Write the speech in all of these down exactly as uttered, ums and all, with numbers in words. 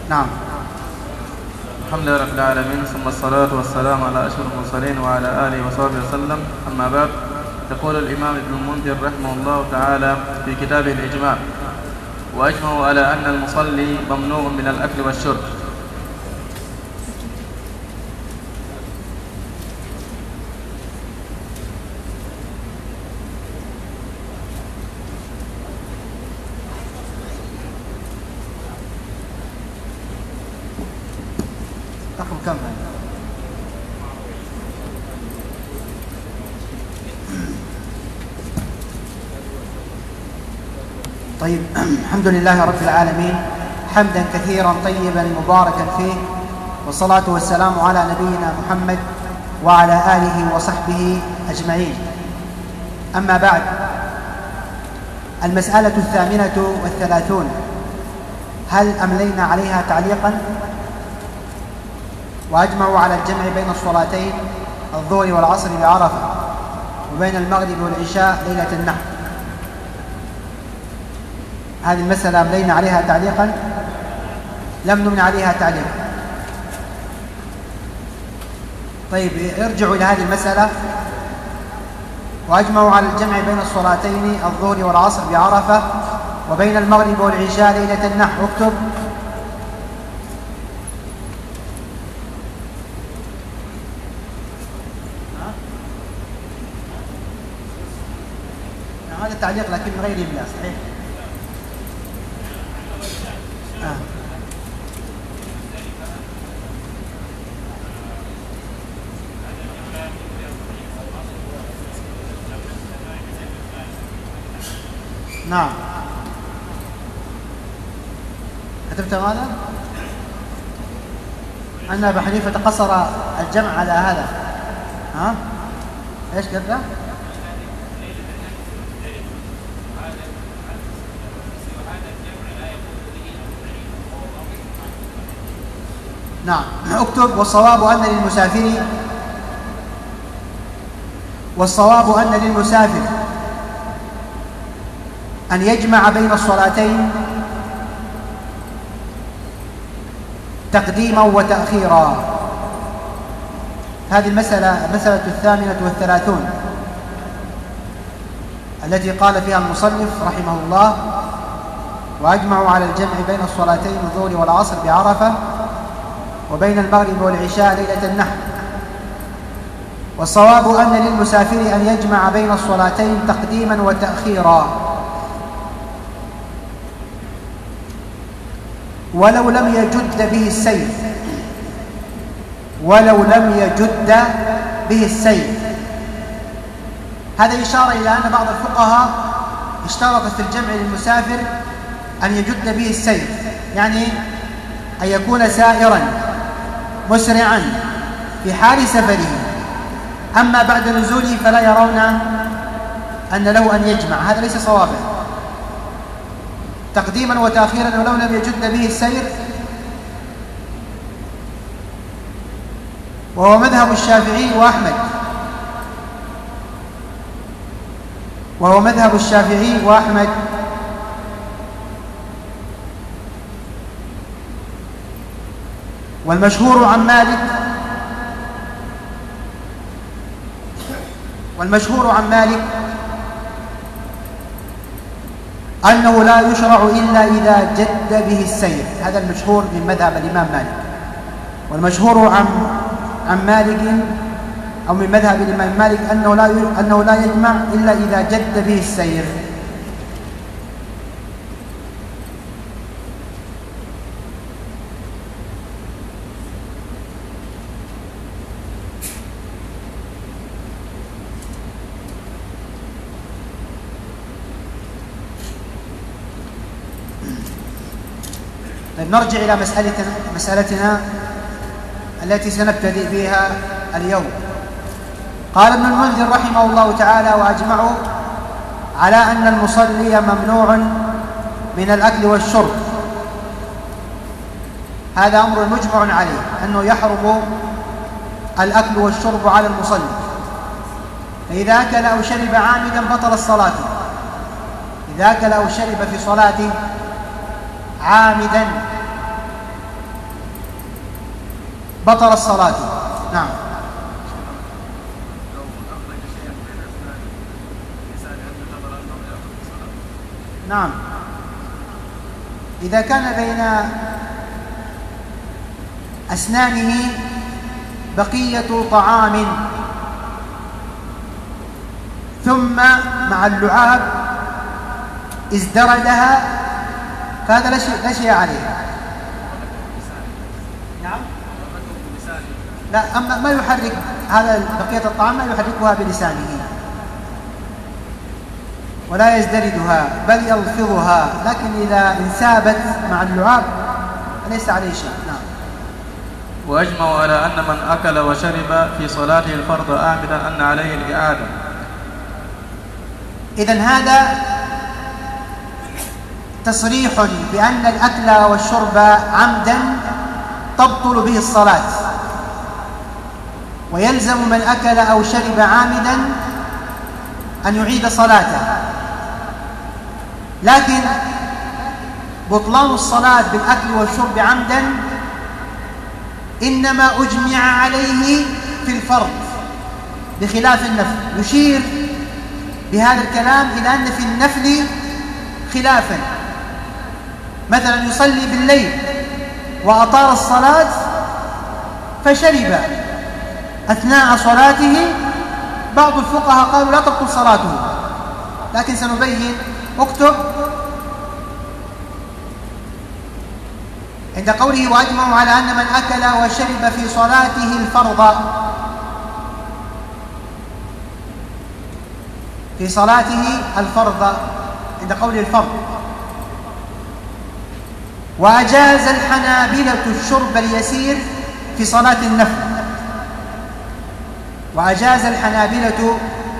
نعم. الحمد لله رب العالمين، ثم الصلاة والسلام على أشرف المرسلين وعلى آله وصحبه وسلم. أما بعد، يقول الإمام ابن المنذر رحمه الله تعالى في كتابه الإجماع: وأجمعوا على أن المصلي ممنوع من الأكل والشرب. رقم كم؟ طيب، الحمد لله رب العالمين، حمدا كثيرا طيبا مباركا فيه، والصلاة والسلام على نبينا محمد وعلى آله وصحبه أجمعين. أما بعد، المسألة الثامنة والثلاثون، هل أملينا عليها تعليقا؟ وأجمعوا على الجمع بين الصلاتين الظهر والعصر بعرفة، وبين المغرب والعشاء ليلة النحر. هذه المسألة أملينا عليها تعليقا؟ لم نمن عليها تعليقا. طيب، ارجعوا إلى هذه المسألة. وأجمعوا على الجمع بين الصلاتين الظهر والعصر بعرفة، وبين المغرب والعشاء ليلة النحر. اكتب. هذا التعليق لكن غير إملاء، صحيح؟ آه. نعم. كتبت ماذا؟ أن أبا حنيفة قصر الجمع على هذا. ها؟ إيش كتبت؟ نعم. اكتب: والصواب أن للمسافر والصواب أن للمسافر أن يجمع بين الصلاتين تقديما وتأخيرا. هذه المسألة المسألة الثامنة والثلاثون التي قال فيها المصنف رحمه الله: وأجمعوا على الجمع بين الصلاتين الظهر والعصر بعرفة، وبين المغرب والعشاء ليلة النحر. والصواب أن للمسافر أن يجمع بين الصلاتين تقديما وتأخيرا، ولو لم يجد به السير ولو لم يجد به السير. هذا إشارة إلى أن بعض الفقهاء اشترط في الجمع للمسافر أن يجد به السير، يعني أن يكون سائرا مسرعا في حال سفره. أما بعد نزوله فلا يرون أن له أن يجمع. هذا ليس صوابا. تقديما وتأخيرا ولو لم يجد به السير، وهو مذهب الشافعي وأحمد وهو مذهب الشافعي وأحمد والمشهور عن مالك والمشهور عن مالك أنه لا يشرع إلا إذا جد به السير. هذا المشهور من مذهب الإمام مالك. والمشهور عن عن مالك أو من مذهب الإمام مالك أنه لا أنه لا يجمع إلا إذا جد به السير. طيب، نرجع إلى مسألتنا مسألتنا التي سنبتدئ بها اليوم. قال ابن المنذر رحمه الله تعالى: وأجمعوا على أن المصلي ممنوع من الأكل والشرب. هذا أمر مجمع عليه، أنه يحرم الأكل والشرب على المصلي، فإذا أكل أو شرب عامدا بطل الصلاة. إذا أكل أو شرب في صلاته عامدا بطل الصلاة. نعم. نعم، إذا كان بين أسنانه بقية طعام ثم مع اللعاب ازدردها فهذا لا شيء عليه. نعم. لا، أما ما يحرك هذا بقية الطعام ما يحركها بلسانه ولا يزدردها بل يلفظها، لكن إذا انسابت مع اللعاب ليس عليه شيء. نعم. وأجمعوا على أن من أكل وشرب في صلاته الفرض آمدا أن عليه الإعادة. إذن هذا تصريح بأن الأكل والشرب عمدا تبطل به الصلاة، ويلزم من أكل أو شرب عامدا أن يعيد صلاته، لكن بطلان الصلاة بالأكل والشرب عمدا إنما أجمع عليه في الفرض بخلاف النفل. يشير بهذا الكلام إلى أن في النفل خلافا، مثلا يصلي بالليل وأطال الصلاة فشرب أثناء صلاته، بعض الفقهاء قالوا لا تبطل صلاته، لكن سنبين. اكتب عند قوله وأجمعوا على أن من أكل وشرب في صلاته الفرض، في صلاته الفرض عند قوله الفرض. وأجاز الحنابلة الشرب اليسير في صلاة النفل، وأجاز الحنابلة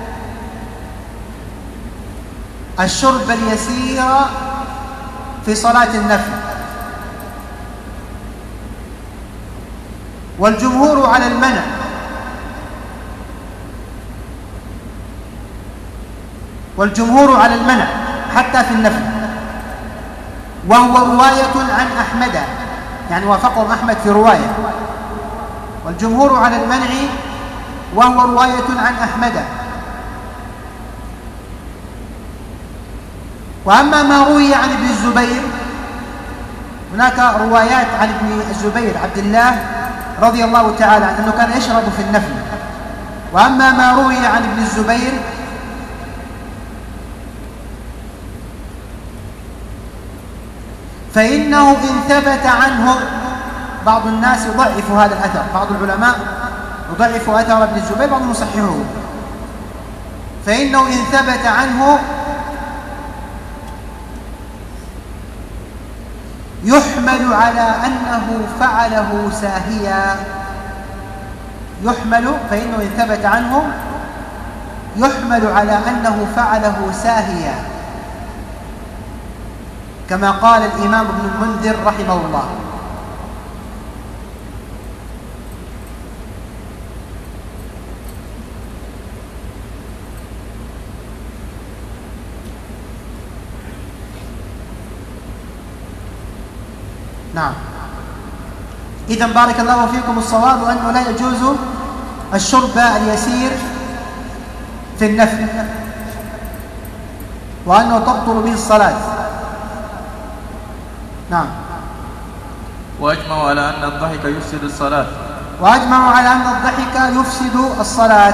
الشرب اليسير في صلاة النفل، والجمهور على المنع، والجمهور على المنع حتى في النفل، وهو رواية عن أحمد، يعني وافقهم أحمد في رواية. والجمهور على المنع وهو رواية عن أحمد. وأما ما روي عن ابن الزبير، هناك روايات عن ابن الزبير عبد الله رضي الله تعالى عنه أنه كان يشرب في النفل. وأما ما روي عن ابن الزبير فإنه إن ثبت عنه، بعض الناس يضعف هذا الأثر، بعض العلماء يضعف أثر ابن الزبير، بعضهم يصححه، فإنه إن ثبت عنه يحمل على أنه فعله ساهيا، يحمل فإنه إن ثبت عنه يحمل على أنه فعله ساهيا، كما قال الإمام ابن المنذر رحمه الله. نعم. إذن بارك الله فيكم، الصواب أنه لا يجوز الشرب اليسير في النفل، وأنه تبطل به الصلاة. نعم. وأجمعوا على أن الضحك يفسد الصلاة. وأجمعوا على أن الضحك يفسد الصلاة.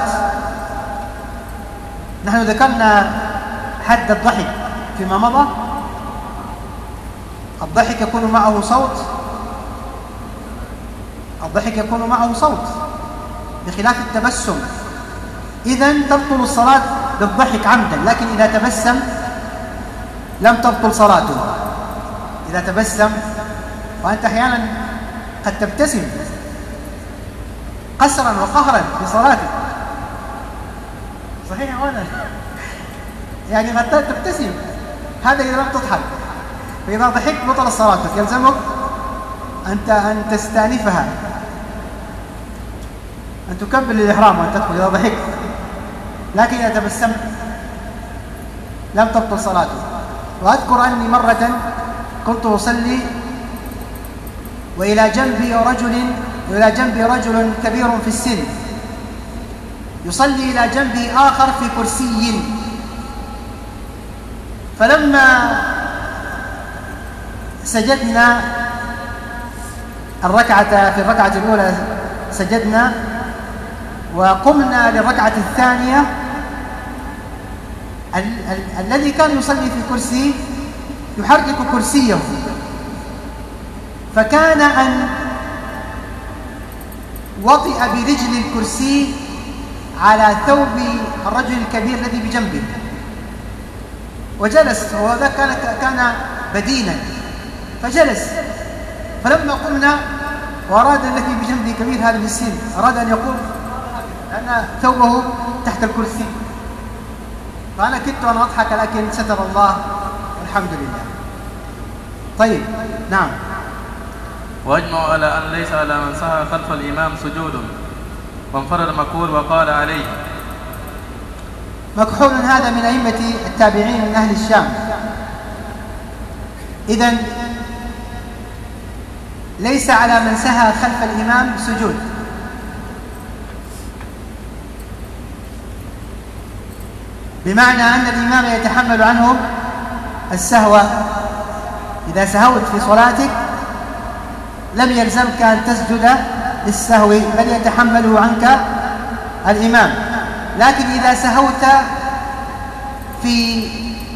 نحن ذكرنا حد الضحك فيما مضى. الضحك يكون معه صوت، الضحك يكون معه صوت بخلاف التبسم. إذن تبطل الصلاة بالضحك عمدا، لكن إذا تبسم لم تبطل صلاته. إذا تبسم، وأنت أحيانا قد تبتسم قسرا وقهرا في صلاتك، صحيح ولا يعني قد تبتسم، هذا إذا لم تضحك. فإذا ضحكت بطل صلاتك، يلزمك أنت أن تستأنفها، أن تكبر الإحرام وأن تدخل إذا ضحكت. لكن إذا تبسمت لم تبطل صلاتك. وأذكر أني مرة كنت أصلي وإلى جنبي رجل إلى جنبه رجل كبير في السن، يصلي إلى جنبه آخر في كرسي. فلما سجدنا الركعة في الركعة الأولى سجدنا وقمنا للركعة الثانية، ال ال الذي كان يصلي في كرسي يحرك كرسيه، فكان أن وطئ برجل الكرسي على ثوب الرجل الكبير الذي بجنبه وجلس، وهذا كان كان بدينا فجلس. فلما قمنا وأراد الذي بجنبه كبير هذا في السن أراد أن يقوم لأن ثوبه تحت الكرسي، فأنا كدت أن أضحك لكن ستر الله والحمد لله. طيب نعم. وأجمعوا على أن ليس على من سهى خلف الإمام سجود، وانفرد مكحول وقال عليه. مكحول هذا من أئمة التابعين من أهل الشام. إذن ليس على من سهى خلف الإمام سجود. بمعنى أن الإمام يتحمل عنه السهو. إذا سهوت في صلاتك لم يلزمك أن تسجد للسهو بل يتحمله عنك الإمام. لكن إذا سهوت في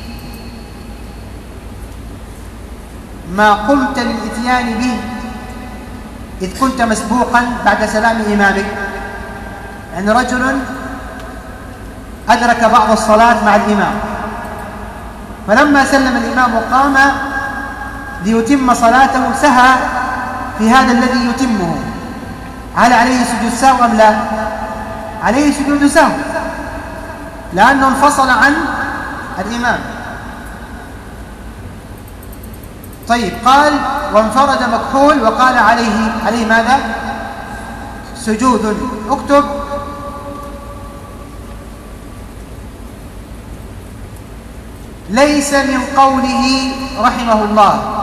ما قمت للإتيان به إذ كنت مسبوقا بعد سلام إمامك، يعني رجل أدرك بعض الصلاة مع الإمام فلما سلم الإمام وقام ليتم صلاته سهى في هذا الذي يتمه، هل عليه سجود سهو أم لا؟ عليه سجود سهو لأنه انفصل عن الإمام. طيب قال وانفرد مكحول وقال عليه عليه ماذا؟ سجود. اكتب ليس من قوله رحمه الله،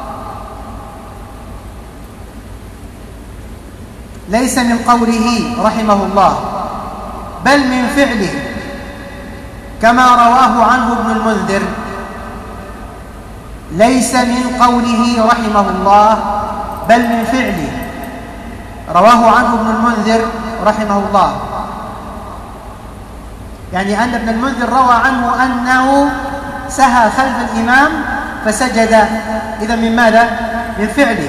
ليس من قوله رحمه الله بل من فعله كما رواه عنه ابن المنذر. ليس من قوله رحمه الله بل من فعله، رواه عنه ابن المنذر رحمه الله، يعني أن ابن المنذر روى عنه أنه سهى خلف الإمام فسجد، إذا من ماذا؟ من فعله.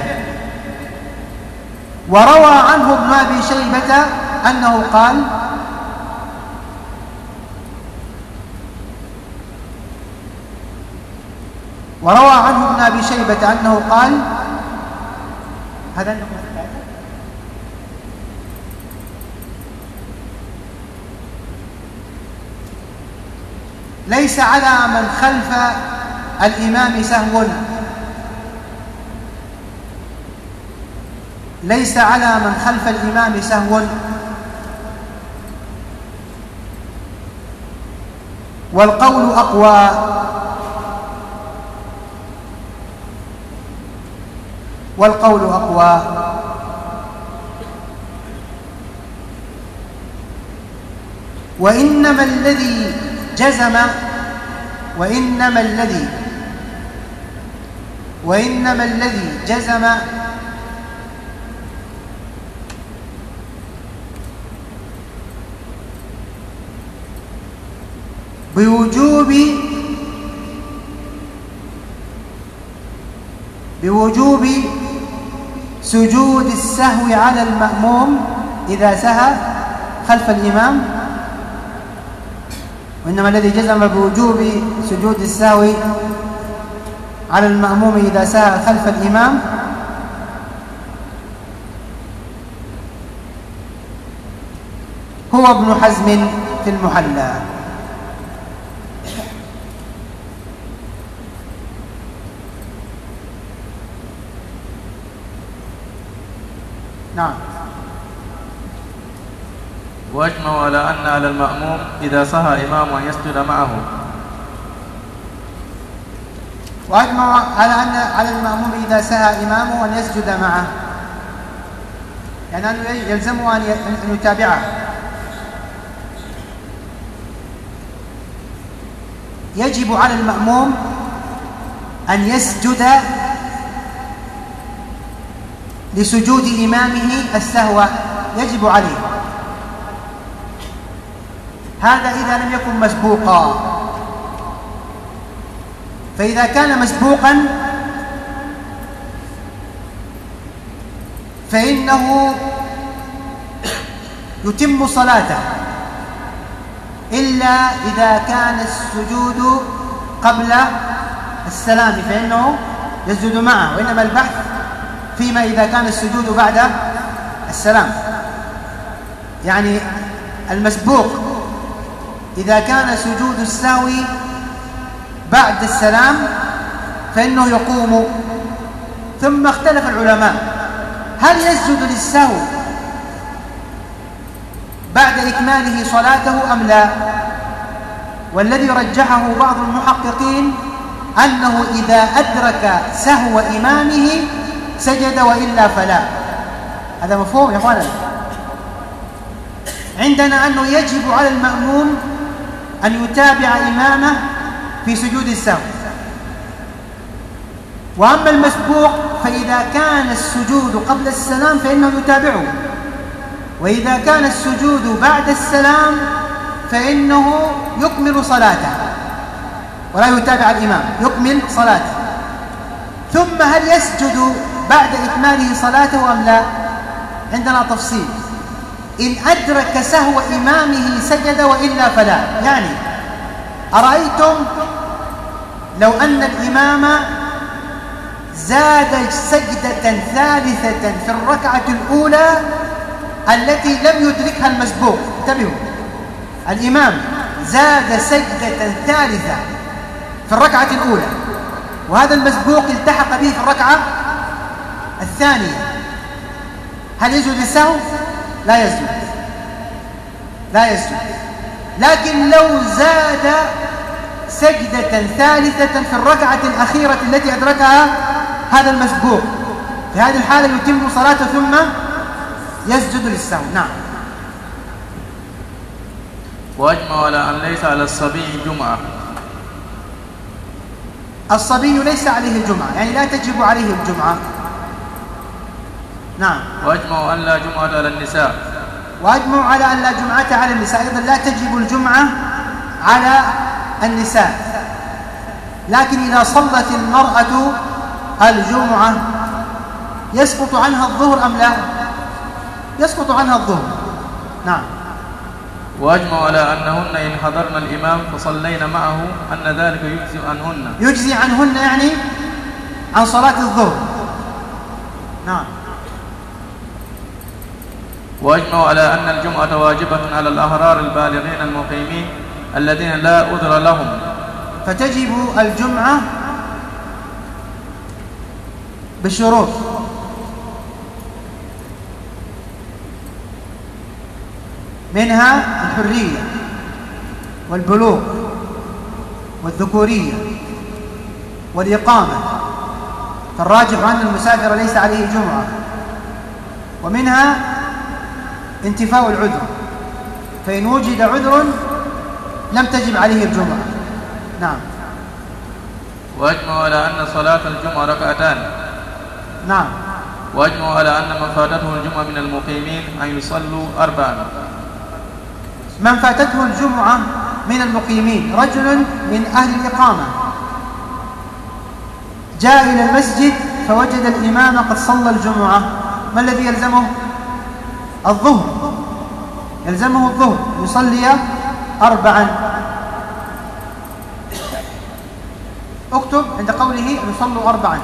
وروى عنه ابن أبي شيبة أنه قال وروى عنه ابن أبي شيبة أنه قال هذا ليس على من خلف الإمام سهو، ليس على من خلف الإمام سهو. والقول أقوى، والقول أقوى. وإنما الذي جزم وإنما الذي وإنما الذي جزم بوجوب بوجوب سجود السهو على المأموم إذا سهى خلف الإمام، وإنما الذي جزم بوجوب سجود السهو على المأموم إذا سهى خلف الإمام هو ابن حزم في المحلى. نعم. وأجمعوا على أن على المأموم إذا سهى إمام أن يسجد معه. وأجمعوا على أن على المأموم إذا سهى إمامه أن يسجد معه، يعني أنه يلزمه أن يتابعه. يجب على المأموم أن يسجد لسجود إمامه السهو، يجب عليه هذا إذا لم يكن مسبوقا. فإذا كان مسبوقا فإنه يتم صلاته، إلا إذا كان السجود قبل السلام فإنه يسجد معه، وإنما البحث فيما إذا كان السجود بعد السلام. يعني المسبوق إذا كان سجود السهو بعد السلام فإنه يقوم. ثم اختلف العلماء هل يسجد للسهو بعد إكماله صلاته أم لا؟ والذي رجحه بعض المحققين أنه إذا أدرك سهو إمامه سجد وإلا فلا. هذا مفهوم يا أخوانا؟ عندنا أنه يجب على المأموم أن يتابع إمامه في سجود السهو. وأما المسبوق فإذا كان السجود قبل السلام فإنه يتابعه، وإذا كان السجود بعد السلام فإنه يكمل صلاته ولا يتابع الإمام، يكمل صلاته. ثم هل يسجد بعد إكماله صلاته أم لا؟ عندنا تفصيل. إن أدرك سهو إمامه سجد وإلا فلا. يعني أرأيتم لو أن الإمام زاد سجدة ثالثة في الركعة الأولى التي لم يدركها المسبوق، انتبهوا، الإمام زاد سجدة ثالثة في الركعة الأولى وهذا المسبوق التحق به في الركعة الثانية، هل يسجد للسهو؟ لا يسجد، لا يسجد. لكن لو زاد سجدة ثالثة في الركعة الأخيرة التي أدركها هذا المسبوق، في هذه الحالة يتم صلاته ثم يسجد للسهو. نعم. وأجمع على أن ليس على الصبي جمعة. الصبي ليس عليه الجمعة، يعني لا تجب عليه الجمعة. نعم. وأجمع أن لا جمعة على النساء. وأجمع على أن لا جمعة على النساء، أيضا لا تجب الجمعة على النساء. لكن إذا صلت المرأة الجمعة يسقط عنها الظهر أم لا؟ يسقط عنها الظهر. نعم. وأجمع على أنهن إن حضرن الإمام فصلينا معه أن ذلك يجزي عنهن. يجزي عنهن يعني عن صلاة الظهر. نعم. وأجمع على أن الجمعة واجبة على الأحرار البالغين المقيمين الذين لا عذر لهم، فتجب الجمعة بشروط. منها الحرية والبلوغ والذكورية والإقامة، فالراجح أن المسافر ليس عليه جمعة. ومنها انتفاء العذر، فإن وجد عذر لم تجب عليه الجمعة. نعم. وأجمع على أن صلاة الجمعة ركعتان. نعم. وأجمع على أن من فاتته الجمعة من المقيمين أن يصلوا أربعا. من فاتته الجمعة من المقيمين، رجل من أهل الإقامة جاء إلى المسجد فوجد الإمام قد صلى الجمعة، ما الذي يلزمه؟ الظهر، يلزمه الظهر، يصلي أربعا. اكتب عند قوله يصلوا أربعا.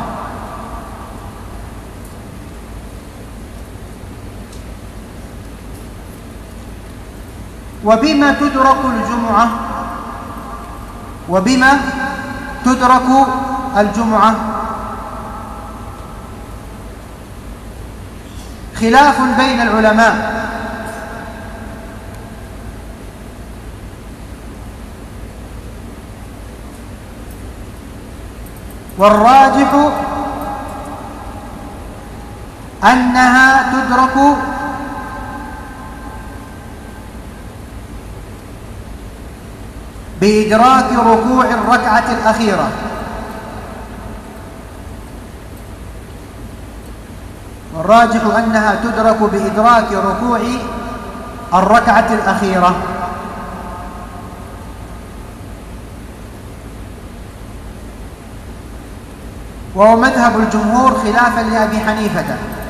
وبما تدرك الجمعة وبما تدرك الجمعة خلاف بين العلماء. والراجح أنها تدرك بإدراك ركوع الركعة الأخيرة. والراجح أنها تدرك بإدراك ركوع الركعة الأخيرة. وهو مذهب الجمهور خلافا لأبي حنيفة.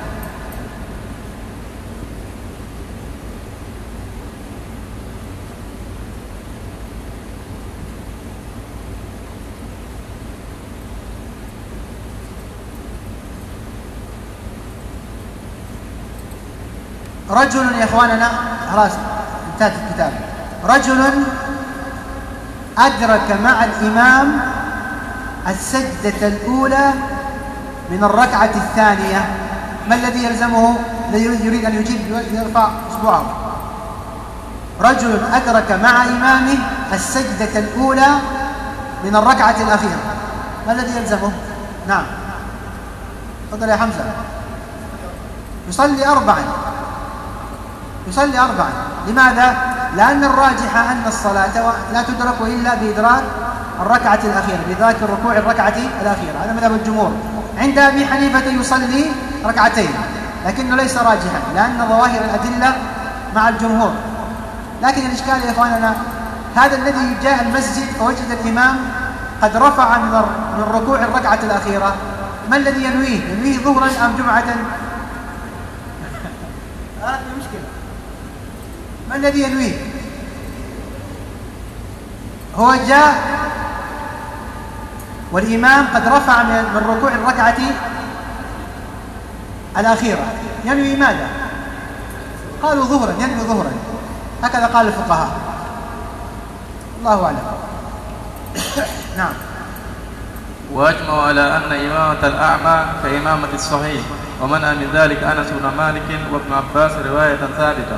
رجل يا إخواننا، خلاص انتهت الكتاب، رجل أدرك مع الإمام السجدة الأولى من الركعة الثانية، ما الذي يلزمه؟ الذي يريد أن يجيب يرفع إصبعه. رجل أدرك مع إمامه السجدة الأولى من الركعة الأخيرة، ما الذي يلزمه؟ نعم تفضل يا حمزة. يصلي أربعا، يصلي أربعا. لماذا؟ لأن الراجح أن الصلاة لا تدرك إلا بإدراك الركعة الأخيرة، بإدراك الركوع الركعة الأخيرة. هذا مذهب الجمهور. عند أبي حنيفة يصلي ركعتين، لكنه ليس راجحا لأن ظواهر الأدلة مع الجمهور. لكن الإشكال يا إخواننا، هذا الذي جاء المسجد فوجد الإمام قد رفع من ركوع الركعة الأخيرة، ما الذي ينويه؟ ينويه ظهرا أم جمعة؟ هذه مشكلة. ما الذي ينويه؟ هو جاء والإمام قد رفع من ركوع الركعة الأخيرة، ينوي ماذا؟ قالوا ظهرا، ينوي ظهرا، هكذا قال الفقهاء، الله أعلم. نعم. وأجمعوا على أن إمامة الأعمى كإمامة الصحيح، ومنع من ذلك أنس بن مالك وابن عباس رواية ثابتة.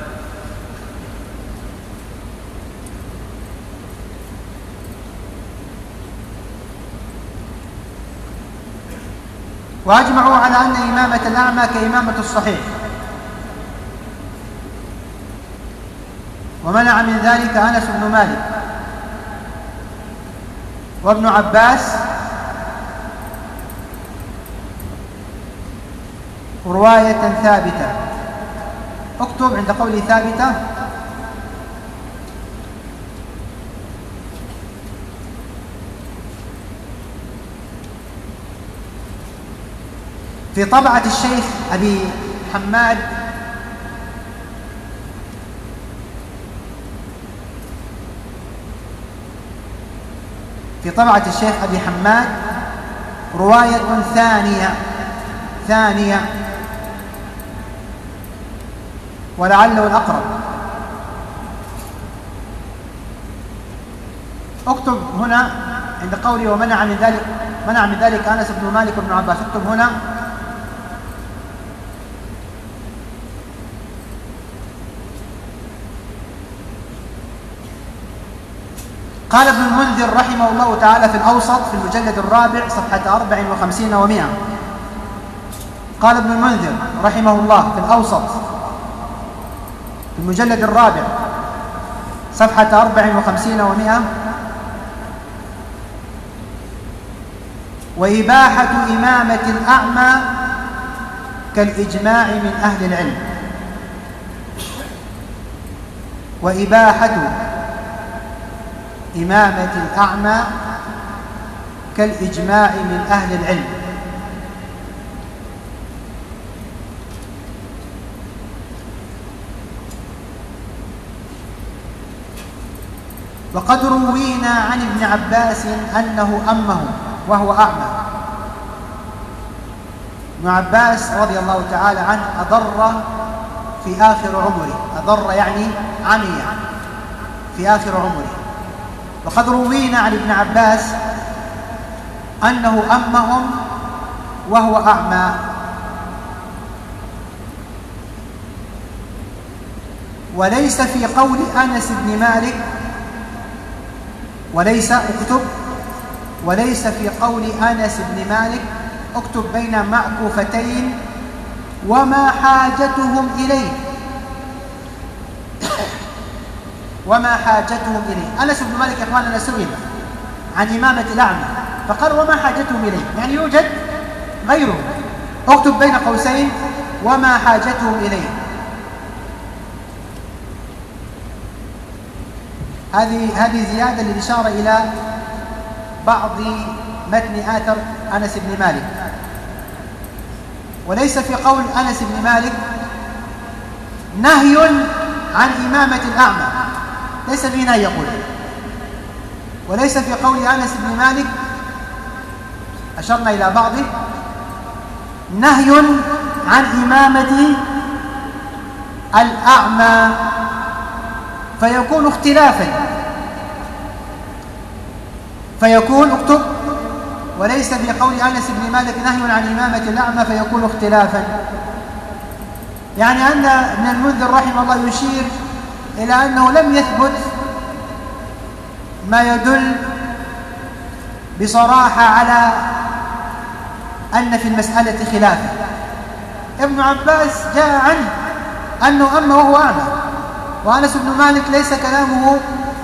وأجمعوا على أن إمامة الأعمى كإمامة الصحيح، ومنع من ذلك أنس بن مالك وابن عباس رواية ثابتة. اكتب عند قولي ثابتة في طبعة الشيخ أبي حماد في طبعة الشيخ أبي حماد رواية ثانية ثانية ولعله الأقرب. اكتب هنا عند قولي ومنع من ذلك منع من ذلك أنس بن مالك بن عباس، اكتب هنا قال ابن المنذر رحمه الله تعالى في الأوسط في المجلد الرابع صفحة أربع وخمسين ومئة. قال ابن المنذر رحمه الله في الأوسط في المجلد الرابع صفحة أربع وخمسين ومئة: وإباحة إمامة الأعمى كالإجماع من أهل العلم. وإباحة إمامة الأعمى كالإجماع من أهل العلم. وقد روينا عن ابن عباس أنه أمه وهو أعمى. ابن عباس رضي الله تعالى عنه أضر في آخر عمره، أضر يعني عمي في آخر عمره. وقد روينا عن ابن عباس أنه أمهم وهو أعمى. وليس في قول أنس بن مالك وليس اكتب وليس في قول أنس بن مالك، اكتب بين معكوفتين وما حاجتهم إليه. وما حاجتهم إليه. أنس بن مالك يا إخواننا سئل عن إمامة الأعمى فقال وما حاجتهم إليه، يعني يوجد غيره. اكتب بين قوسين وما حاجتهم إليه. هذه هذه زيادة للإشارة إلى بعض متن آثر أنس بن مالك، وليس في قول أنس بن مالك نهي عن إمامة الأعمى، ليس فيه نهي يقول، وليس في قول أنس بن مالك أشرنا إلى بعضه نهي عن إمامة الأعمى فيكون اختلافا، فيكون اكتب وليس في قول أنس بن مالك نهي عن إمامة الأعمى فيكون اختلافا، يعني أن ابن المنذر رحمه الله يشير إلى أنه لم يثبت ما يدل بصراحة على أن في المسألة خلافا. ابن عباس جاء عنه أنه أما وهو أعمى، وأنس بن مالك ليس كلامه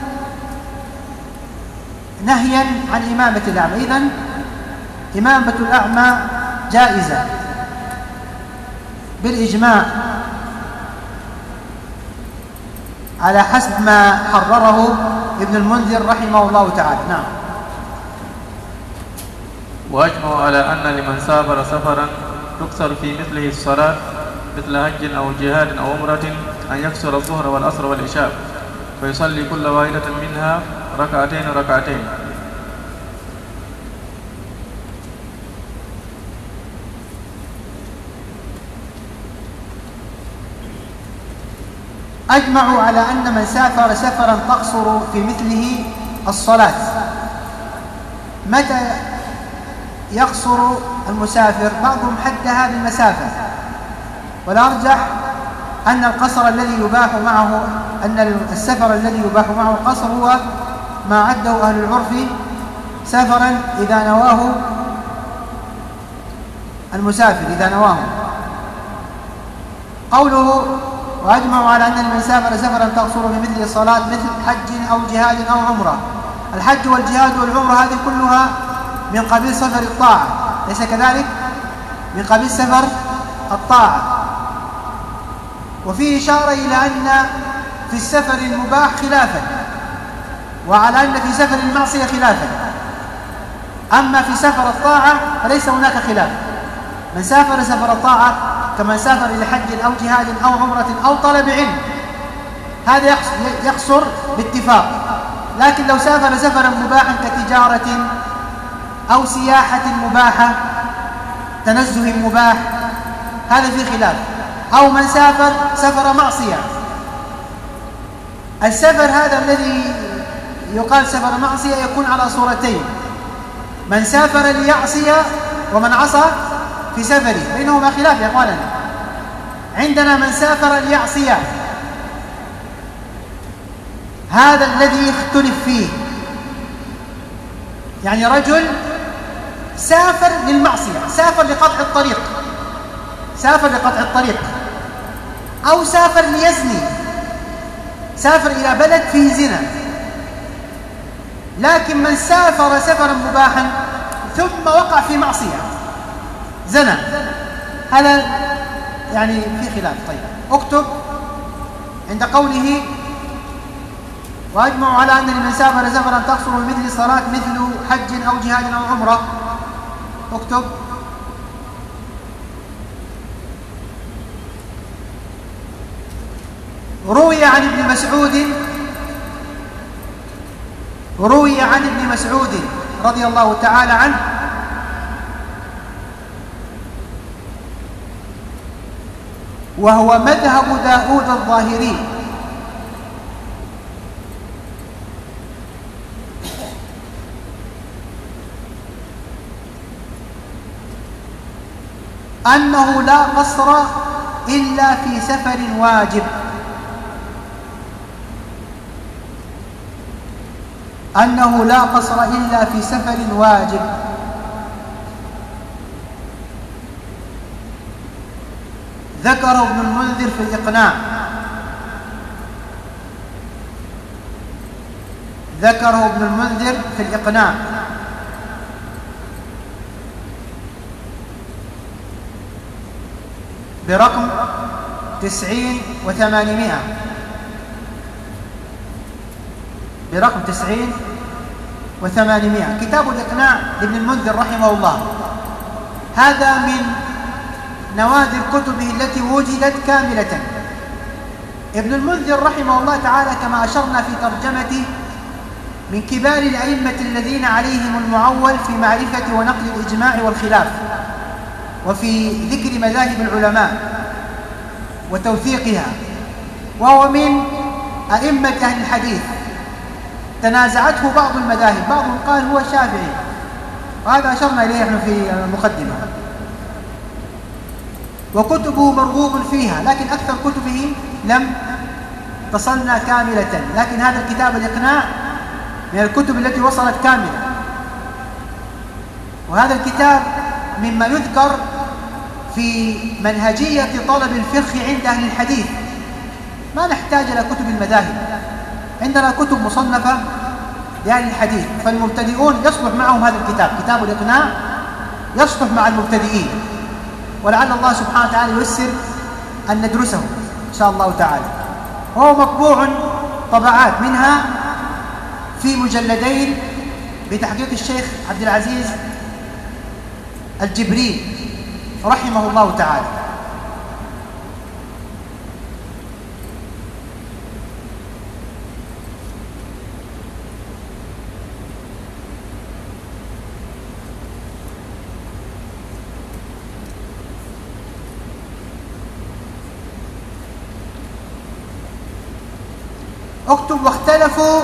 نهيا عن إمامة الأعمى، إذن إمامة الأعمى جائزة بالإجماع على حسب ما حرره ابن المنذر رحمه الله تعالى. نعم. وأجمعوا على أن لمن سافر سفرا تكسر في مثله الصلاة مثل هج أو جهاد أو عمرة أن يكسر الظهر والعصر والعشاء فيصلي كل واحدة منها ركعتين ركعتين. أجمعوا على أن من سافر سفرا تقصر في مثله الصلاة. متى يقصر المسافر؟ بعضهم حدها بالمسافة، والأرجح أن القصر الذي يباح معه أن السفر الذي يباح معه القصر هو ما عده أهل العرف سفرا إذا نواه المسافر إذا نواه. قوله وأجمعوا على أن من سافر سفرا تقصر بمثل الصلاة مثل حج أو جهاد أو عمرة. الحج والجهاد والعمرة هذه كلها من قبيل سفر الطاعة، ليس كذلك؟ من قبيل سفر الطاعة. وفيه إشارة إلى أن في السفر المباح خلافا، وعلى أن في سفر المعصية خلافا. أما في سفر الطاعة فليس هناك خلاف. من سافر سفر الطاعة كمن سافر لحج أو جهاد أو عمرة أو طلب علم هذا يقصر باتفاق. لكن لو سافر سفرا مباحا كتجارة أو سياحة مباحة تنزه مباح هذا فيه خلاف. أو من سافر سفر معصية. السفر هذا الذي يقال سفر معصية يكون على صورتين: من سافر ليعصي ومن عصى في سفره، بينهما خلاف يا اخواننا. عندنا من سافر ليعصي هذا الذي يختلف فيه، يعني رجل سافر للمعصية، سافر لقطع الطريق سافر لقطع الطريق أو سافر ليزني، سافر إلى بلد فيه زنا. لكن من سافر سفرا مباحا ثم وقع في معصية زنا هذا يعني في خلاف. طيب اكتب عند قوله وأجمعوا على أن لمن سافر سفرا تقصر بمثل الصلاة مثل حج أو جهاد أو عمرة. اكتب روي عن ابن مسعود روي عن ابن مسعود رضي الله تعالى عنه وهو مذهب داود الظاهري أنه لا قصر إلا في سفر واجب أنه لا قصر إلا في سفر واجب ذكره ابن المنذر في الإقناع. ذكره ابن المنذر في الإقناع. برقم تسعين وثمانمائة، برقم تسعين وثمانمائة، كتاب الإقناع لابن المنذر رحمه الله. هذا من نوادر كتبه التي وجدت كاملة. ابن المنذر رحمه الله تعالى كما أشرنا في ترجمته من كبار الأئمة الذين عليهم المعول في معرفة ونقل الإجماع والخلاف، وفي ذكر مذاهب العلماء وتوثيقها، وهو من أئمة أهل الحديث. تنازعته بعض المذاهب، بعضهم قال هو شافعي، وهذا أشرنا إليه نحن في المقدمة. وكتبه مرغوب فيها، لكن أكثر كتبه لم تصلنا كاملة، لكن هذا الكتاب الإقناع من الكتب التي وصلت كاملة. وهذا الكتاب مما يذكر في منهجية طلب الفقه عند أهل الحديث. ما نحتاج إلى كتب المذاهب، عندنا كتب مصنفة لأهل الحديث، فالمبتدئون يصلح معهم هذا الكتاب، كتاب الإقناع يصلح مع المبتدئين، ولعل الله سبحانه وتعالى ييسر أن ندرسه إن شاء الله تعالى. وهو مطبوع طبعات، منها في مجلدين بتحقيق الشيخ عبد العزيز الجبري رحمه الله تعالى. اكتب واختلفوا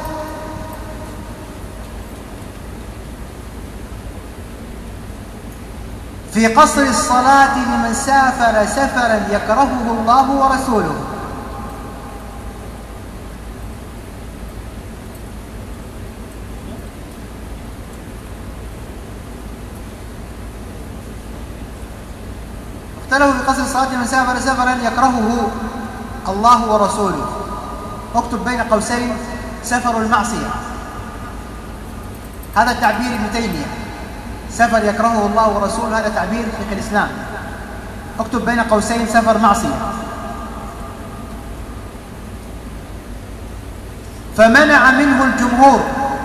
في قصر الصلاة لمن سافر سفرا يكرهه الله ورسوله. اختلفوا في قصر الصلاة لمن سافر سفرا يكرهه الله ورسوله. اكتب بين قوسين سفر المعصية، هذا تعبير ابن تيمية. سفر يكرهه الله ورسوله هذا تعبير شيخ الإسلام. اكتب بين قوسين سفر معصية. فمنع منه الجمهور،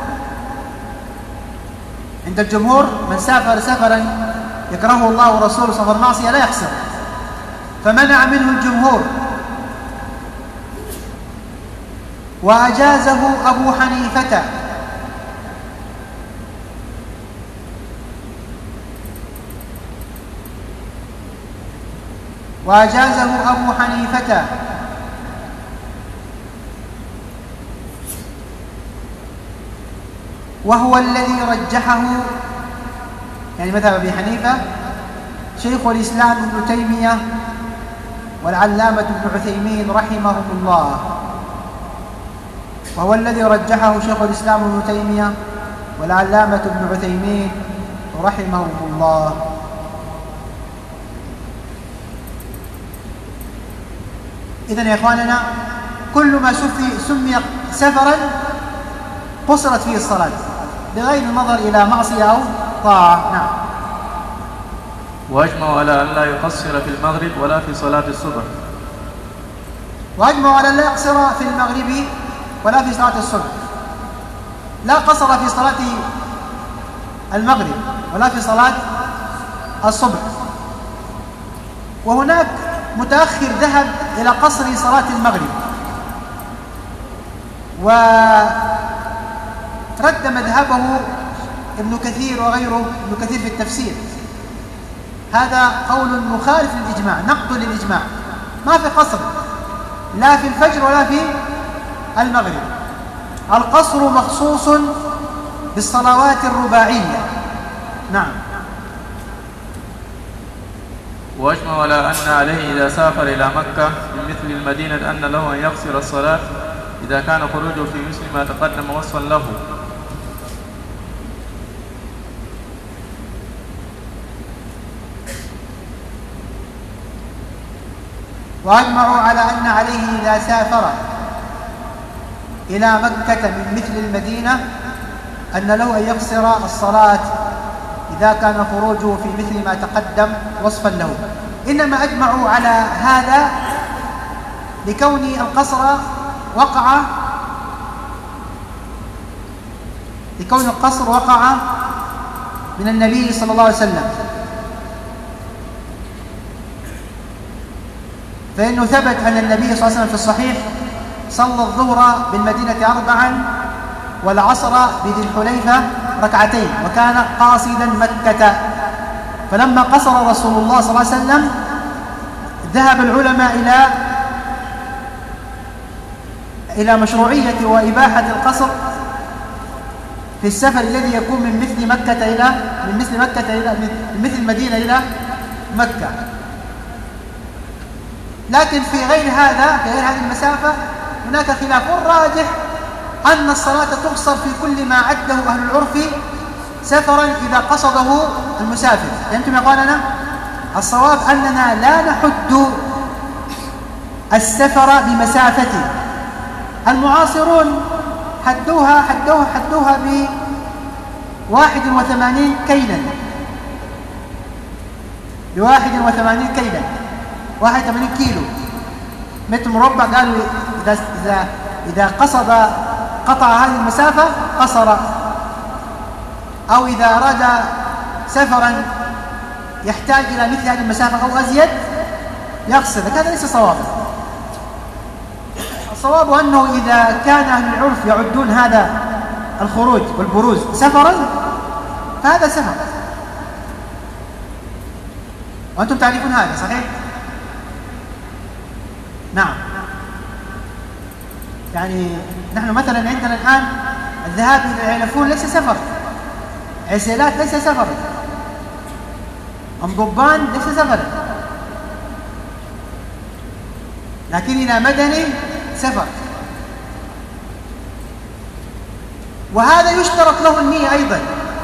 عند الجمهور من سافر سفرا يكرهه الله ورسوله سفر معصية لا يحصل، فمنع منه الجمهور. وأجازه أبو حنيفة، وأجازه أبو حنيفة وهو الذي رجحه، يعني مذهب أبي حنيفة شيخ الإسلام ابن تيمية والعلامة ابن عثيمين رحمهم الله، وهو الذي رجحه شيخ الإسلام ابن تيمية والعلامة ابن عثيمين رحمهم الله. إذن يا إخواننا كل ما سمي سفرا قصرت فيه الصلاة بغير النظر إلى معصية أو طاعة. نعم. وأجمعوا على أن لا يقصر في المغرب ولا في صلاة الصبح. وأجمعوا على أن لا يقصر في المغرب ولا في صلاة الصبح، لا قصر في صلاة المغرب ولا في صلاة الصبح. وهناك متأخر ذهب إلى قصر صلاة المغرب، ورد مذهبه ابن كثير وغيره، ابن كثير في التفسير. هذا قول مخالف للإجماع، نقض للإجماع، ما في قصر لا في الفجر ولا في المغرب. القصر مخصوص بالصلوات الرباعية. نعم. وأجمعوا على أن عليه إذا سافر إلى مكة من مثل المدينة أن له أن يقصر الصلاة إذا كان خروجه في مثل ما تقدم وصفا له. وأجمعوا على أن عليه إذا سافر إلى مكة من مثل المدينة أن له أن يقصر الصلاة إذا كان خروجه في مثل ما تقدم وصفا له. إنما أجمعوا على هذا لكون القصر وقع لكون القصر وقع من النبي صلى الله عليه وسلم، فإنه ثبت أن النبي صلى الله عليه وسلم في الصحيح صلى الظهر بالمدينة أربعا والعصر بذي الحليفة ركعتين وكان قاصدا مكة. فلما قصر رسول الله صلى الله عليه وسلم ذهب العلماء إلى إلى مشروعية وإباحة القصر في السفر الذي يكون من مثل مكة إلى من مثل مكة إلى من مثل المدينة إلى مكة. لكن في غير هذا في غير هذه المسافة هناك خلاف راجح أن الصلاة تقصر في كل ما عده أهل العرف سفرا إذا قصده المسافر. فهمتم يا أخواننا؟ الصواب أننا لا نحد السفر بمسافته. المعاصرون حدوها حدوها حدوها بواحد وثمانين كيلا بواحد وثمانين كيلا واحد وثمانين كيلو متر مربع. قالوا إذا إذا إذا قصد قطع هذه المسافة قصر، أو إذا أراد سفرا يحتاج إلى مثل هذه المسافة أو أزيد يقصر. هذا ليس صوابا. الصواب أنه إذا كان أهل العرف يعدون هذا الخروج والبروز سفرا فهذا سفر، وأنتم تعرفون هذا صحيح؟ نعم. يعني نحن مثلا عندنا الآن الذهاب إلى العلفون ليس سفر، عسيلات ليس سفر، أمضبان ليس سفر، لكن إلى مدني سفر. وهذا يشترط له النية أيضا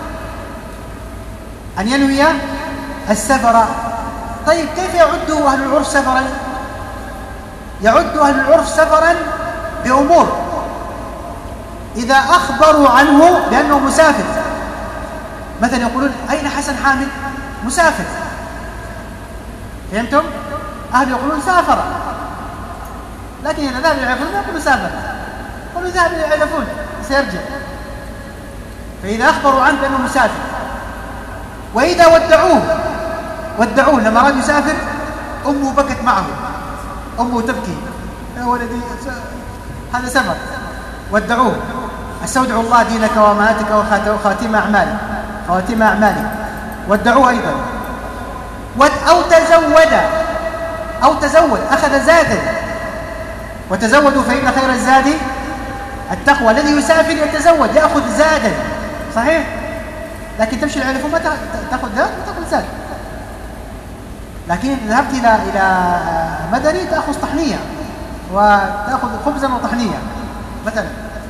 أن ينوي السفر. طيب كيف يعد أهل العرف سفرا؟ يعد أهل العرف سفرا بأمور إذا أخبروا عنه بأنه مسافر. مثلا يقولون أين حسن حامد؟ مسافر. فهمتم؟ أهل يقولون سافر، لكن إذا ذهب إلى العلفون لا يقولون سافر، يقولون ذهب إلى العلفون سيرجع. فإذا أخبروا عنه بأنه مسافر، وإذا ودعوه ودعوه لما أراد يسافر أمه بكت معه، أمه تبكي يا ولدي هذا سفر. ودعوه استودع الله دينك وأمانتك وخاتم أعمالك خواتيم أعمالك. ودعوه أيضا. أو تزود أو تزود أخذ زادا، وتزودوا فإن خير الزاد التقوى. الذي يسافر يتزود يأخذ زادا صحيح، لكن تمشي العلفون ما تأخذ زاد وتأخذ زاد. لكن إذا ذهبت إلى إلى مدني تأخذ طحنية وتأخذ خبزا وطحنية مثلا.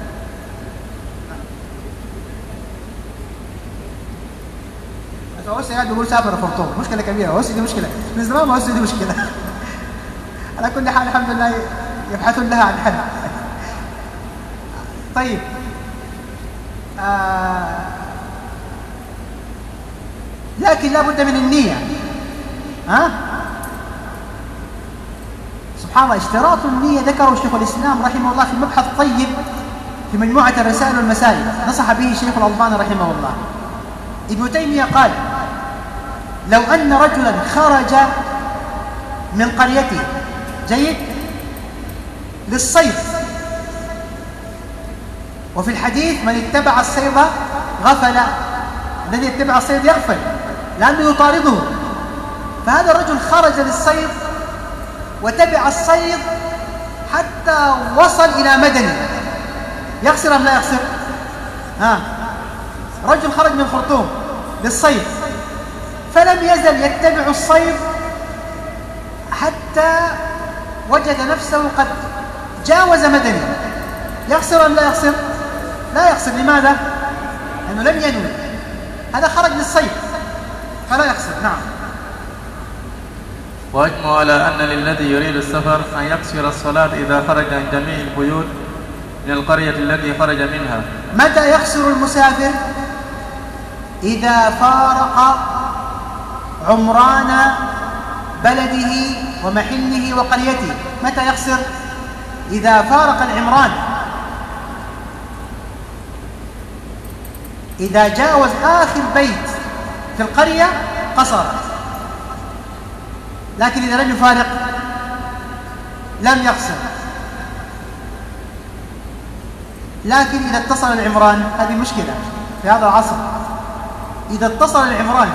فأوسي قاعد يقول سافر خرطوم، مشكلة كبيرة. أوسي دي مشكلة من زمان، أوسي دي مشكلة. على كل حال الحمد لله يبحثون لها عن حل. طيب آه لكن لا بد من النية. ها سبحان الله، اشتراط النية ذكره شيخ الإسلام رحمه الله في مبحث طيب في مجموعة الرسائل والمسائل، نصح به شيخ الألباني رحمه الله. ابن تيمية قال: لو أن رجلا خرج من قريته جيد للصيد، وفي الحديث من اتبع الصيد غفل، الذي يتبع الصيد يغفل لأنه يطارده. فهذا الرجل خرج للصيد وتبع الصيد حتى وصل إلى مدني، يقصر أم لا يقصر؟ ها رجل خرج من خرطوم للصيد فلم يزل يتبع الصيد حتى وجد نفسه قد جاوز مدني، يقصر أم لا يقصر؟ لا يقصر. لماذا؟ لأنه لم ينوي، هذا خرج للصيد فلا يقصر. نعم. وأجمع على أن للذي يريد السفر أن يقصر الصلاة إذا خرج من جميع البيوت من القرية التي خرج منها. متى يقصر المسافر؟ إذا فارق عمران بلده ومحله وقريته. متى يقصر؟ إذا فارق العمران، إذا جاوز آخر بيت في القرية قصر، لكن إذا لم يفارق لم يقصر. لكن إذا اتصل العمران، هذه مشكلة في هذا العصر، إذا اتصل العمران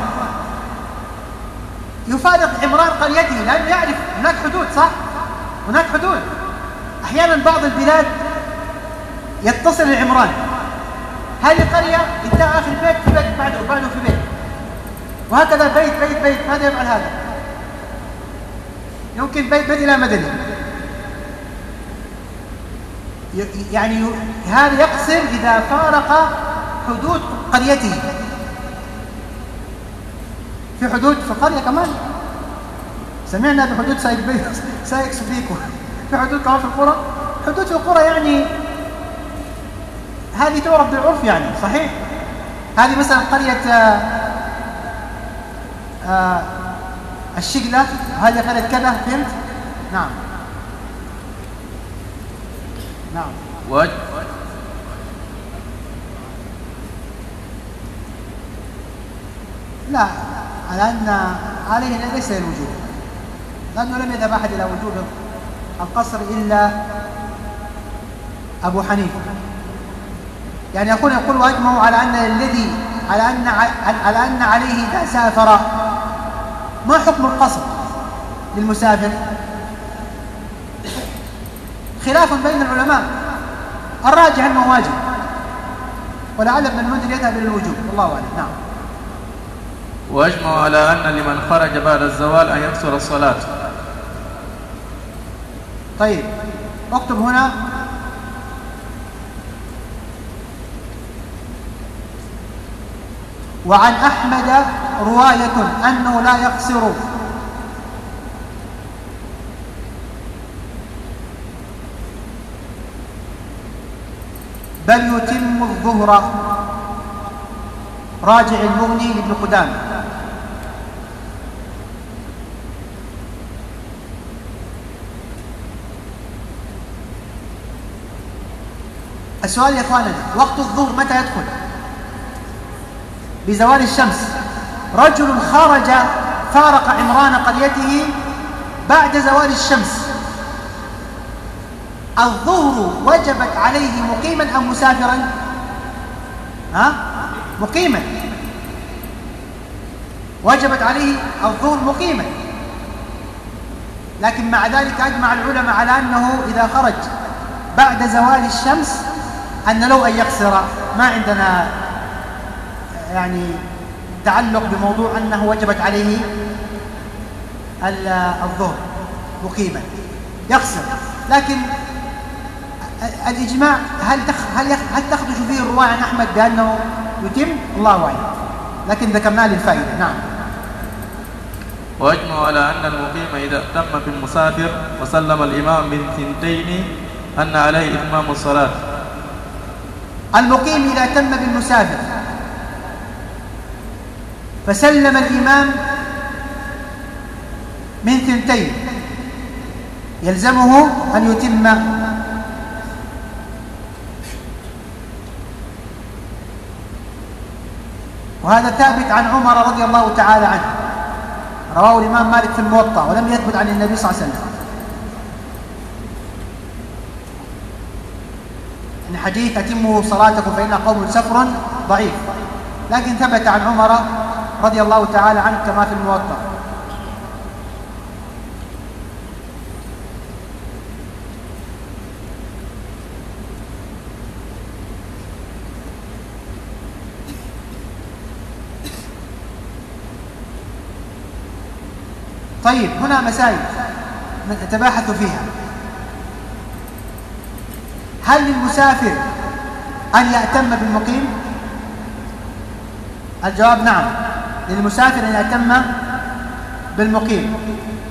يفارق عمران قريته، لأنه يعرف هناك حدود، صح؟ هناك حدود. أحيانا بعض البلاد يتصل العمران، هذه القرية انتهى آخر بيت في بيت بعده وبعده في بيت، وهكذا بيت بيت بيت. ماذا يفعل هذا؟ يمكن بيت بيت إلى مدني، يعني هذا يقصر إذا فارق حدود قريته. في حدود في القرية كمان، سمعنا بحدود سايق بيت سايق سبيكو، في حدود كمان في القرى. حدود في القرى يعني هذه تعرف بالعرف، يعني صحيح. هذه مثلا قرية آآ آآ الشقلة، هذه قرية كذا، فهمت؟ نعم نعم. وج... لا، على أن عليه ليس الوجوب، لأنه لم يذهب أحد إلى وجوب القصر إلا أبو حنيفة. يعني يكون يقول وأجمعوا على أن الذي على أن على أن عليه إذا سافر. ما حكم القصر للمسافر؟ خلاف بين العلماء، الراجح أنه واجب، ولعل ابن المنذر يذهب إلى الوجوب، والله أعلم. نعم. وأجمعوا على أن لمن خرج بعد الزوال أن يقصر الصلاة. طيب اكتب هنا وعن أحمد رواية أنه لا يقصر، بل يتم الظهر. راجع المغني لابن قدامة. السؤال يا اخواننا، وقت الظهر متى يدخل؟ بزوال الشمس. رجل خرج فارق عمران قريته بعد زوال الشمس، الظهر وجبت عليه مقيما أم مسافرا؟ ها؟ مقيما، وجبت عليه الظهر مقيما. لكن مع ذلك أجمع العلماء على أنه إذا خرج بعد زوال الشمس أن له أن يقصر. ما عندنا يعني تعلق بموضوع أنه وجبت عليه الظهر مقيما، يقصر. لكن الإجماع هل هل هل تخرج فيه الرواية عن أحمد بأنه يتم؟ الله أعلم، لكن ذكرناه للفائدة. نعم. وأجمعوا على أن المقيم إذا أتم بالمسافر وسلم الإمام من ثنتين أن عليه إتمام الصلاة. المقيم إذا أتم بالمسافر فسلم الإمام من ثنتين يلزمه أن يتم. وهذا ثابت عن عمر رضي الله تعالى عنه، رواه الإمام مالك في الموطأ، ولم يثبت عن النبي صلى الله عليه وسلم. يعني حديث أتموا صلاتكم فإن قوم سفر ضعيف، لكن ثبت عن عمر رضي الله تعالى عنه كما في الموطأ. طيب هنا مسائل نتباحث فيها. هل للمسافر أن يأتم بالمقيم؟ الجواب نعم، للمسافر أن يأتم بالمقيم.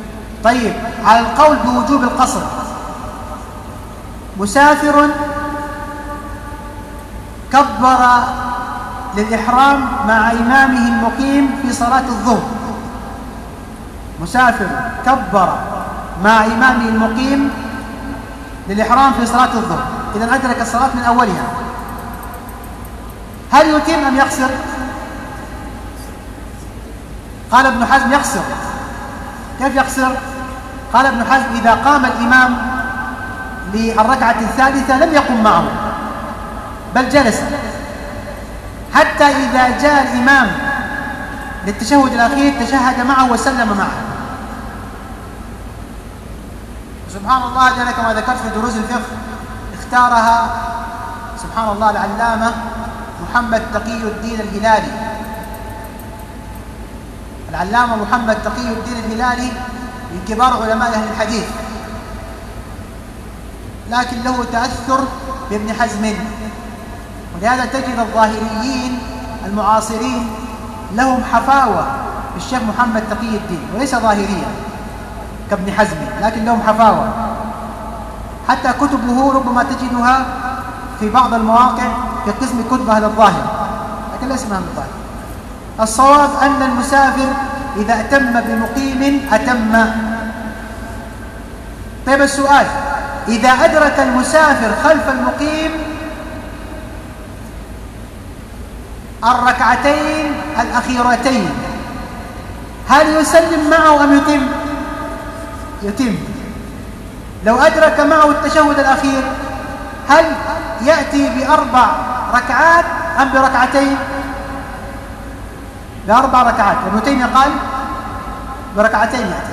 طيب على القول بوجوب القصر، مسافر كبر للإحرام مع إمامه المقيم في صلاة الظهر، مسافر كبر مع إمامه المقيم للإحرام في صلاة الظهر، إذا أدرك الصلاة من أولها، هل يتم أم يقصر؟ قال ابن حزم يقصر. كيف يقصر؟ قال ابن حزم إذا قام الإمام للركعة الثالثة لم يقم معه بل جلس حتى إذا جاء الإمام للتشهد الأخير تشهد معه وسلم معه. سبحان الله، هذه كما ذكرت في دروس الفقه اختارها سبحان الله العلامة محمد تقي الدين الهلالي. العلامة محمد تقي الدين الهلالي من كبار علماء أهل الحديث، لكن له تأثر بابن حزم، ولهذا تجد الظاهريين المعاصرين لهم حفاوة بالشيخ محمد تقي الدين، وليس ظاهريا كابن حزم، لكن لهم حفاوة، حتى كتبه ربما تجدها في بعض المواقع في قسم كتب أهل الظاهر، لكن ليس من أهل الظاهر. الصواب أن المسافر إذا أتم بمقيم أتم. طيب السؤال، إذا أدرك المسافر خلف المقيم الركعتين الأخيرتين هل يسلم معه أم يتم؟ يتم. لو أدرك معه التشهد الأخير هل يأتي بأربع ركعات أم بركعتين؟ بأربع ركعات. ابن تيمية قال بركعتين يأتي.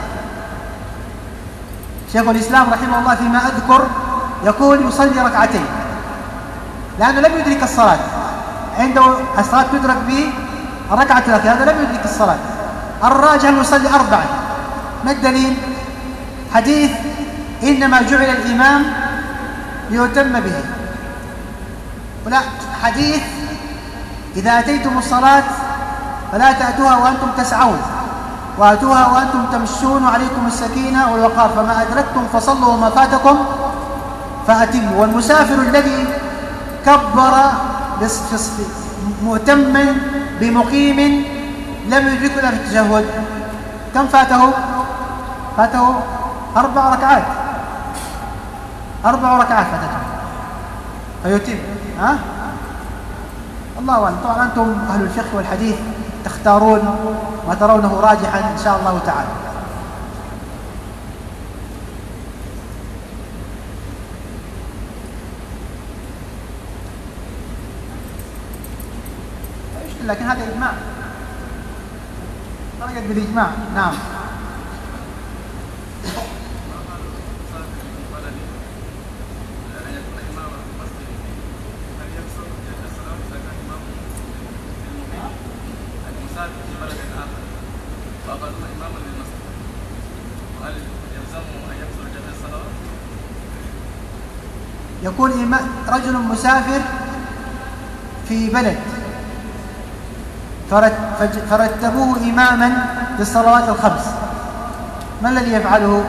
شيخ الإسلام رحمه الله فيما أذكر يقول يصلي ركعتين لأنه لم يدرك الصلاة، عنده الصلاة تدرك بالركعة الأخيرة، هذا لم يدرك الصلاة. الراجح أن يصلي أربعة. ما الدليل؟ حديث إنما جعل الإمام ليتم به، ولا حديث إذا أتيتم الصلاة فلا تأتوها وأنتم تسعون وأتوها وأنتم تمشون وعليكم السكينة والوقار، فما أدركتم فصلوا وما فاتكم فأتموا. والمسافر الذي كبر مؤتما بمقيم لم يدرك له في التشهد كم فاته؟ فاته أربع ركعات، أربع ركعات فاتته فيتم. ها؟ الله أعلم. طبعا أنتم أهل الفقه والحديث تختارون ما ترونه راجحا إن شاء الله تعالى. لكن هذا إجماع، خرجت بالإجماع. نعم. يقول رجل مسافر في بلد فرتبوه إماما للصلوات الخمس، ما الذي يفعله؟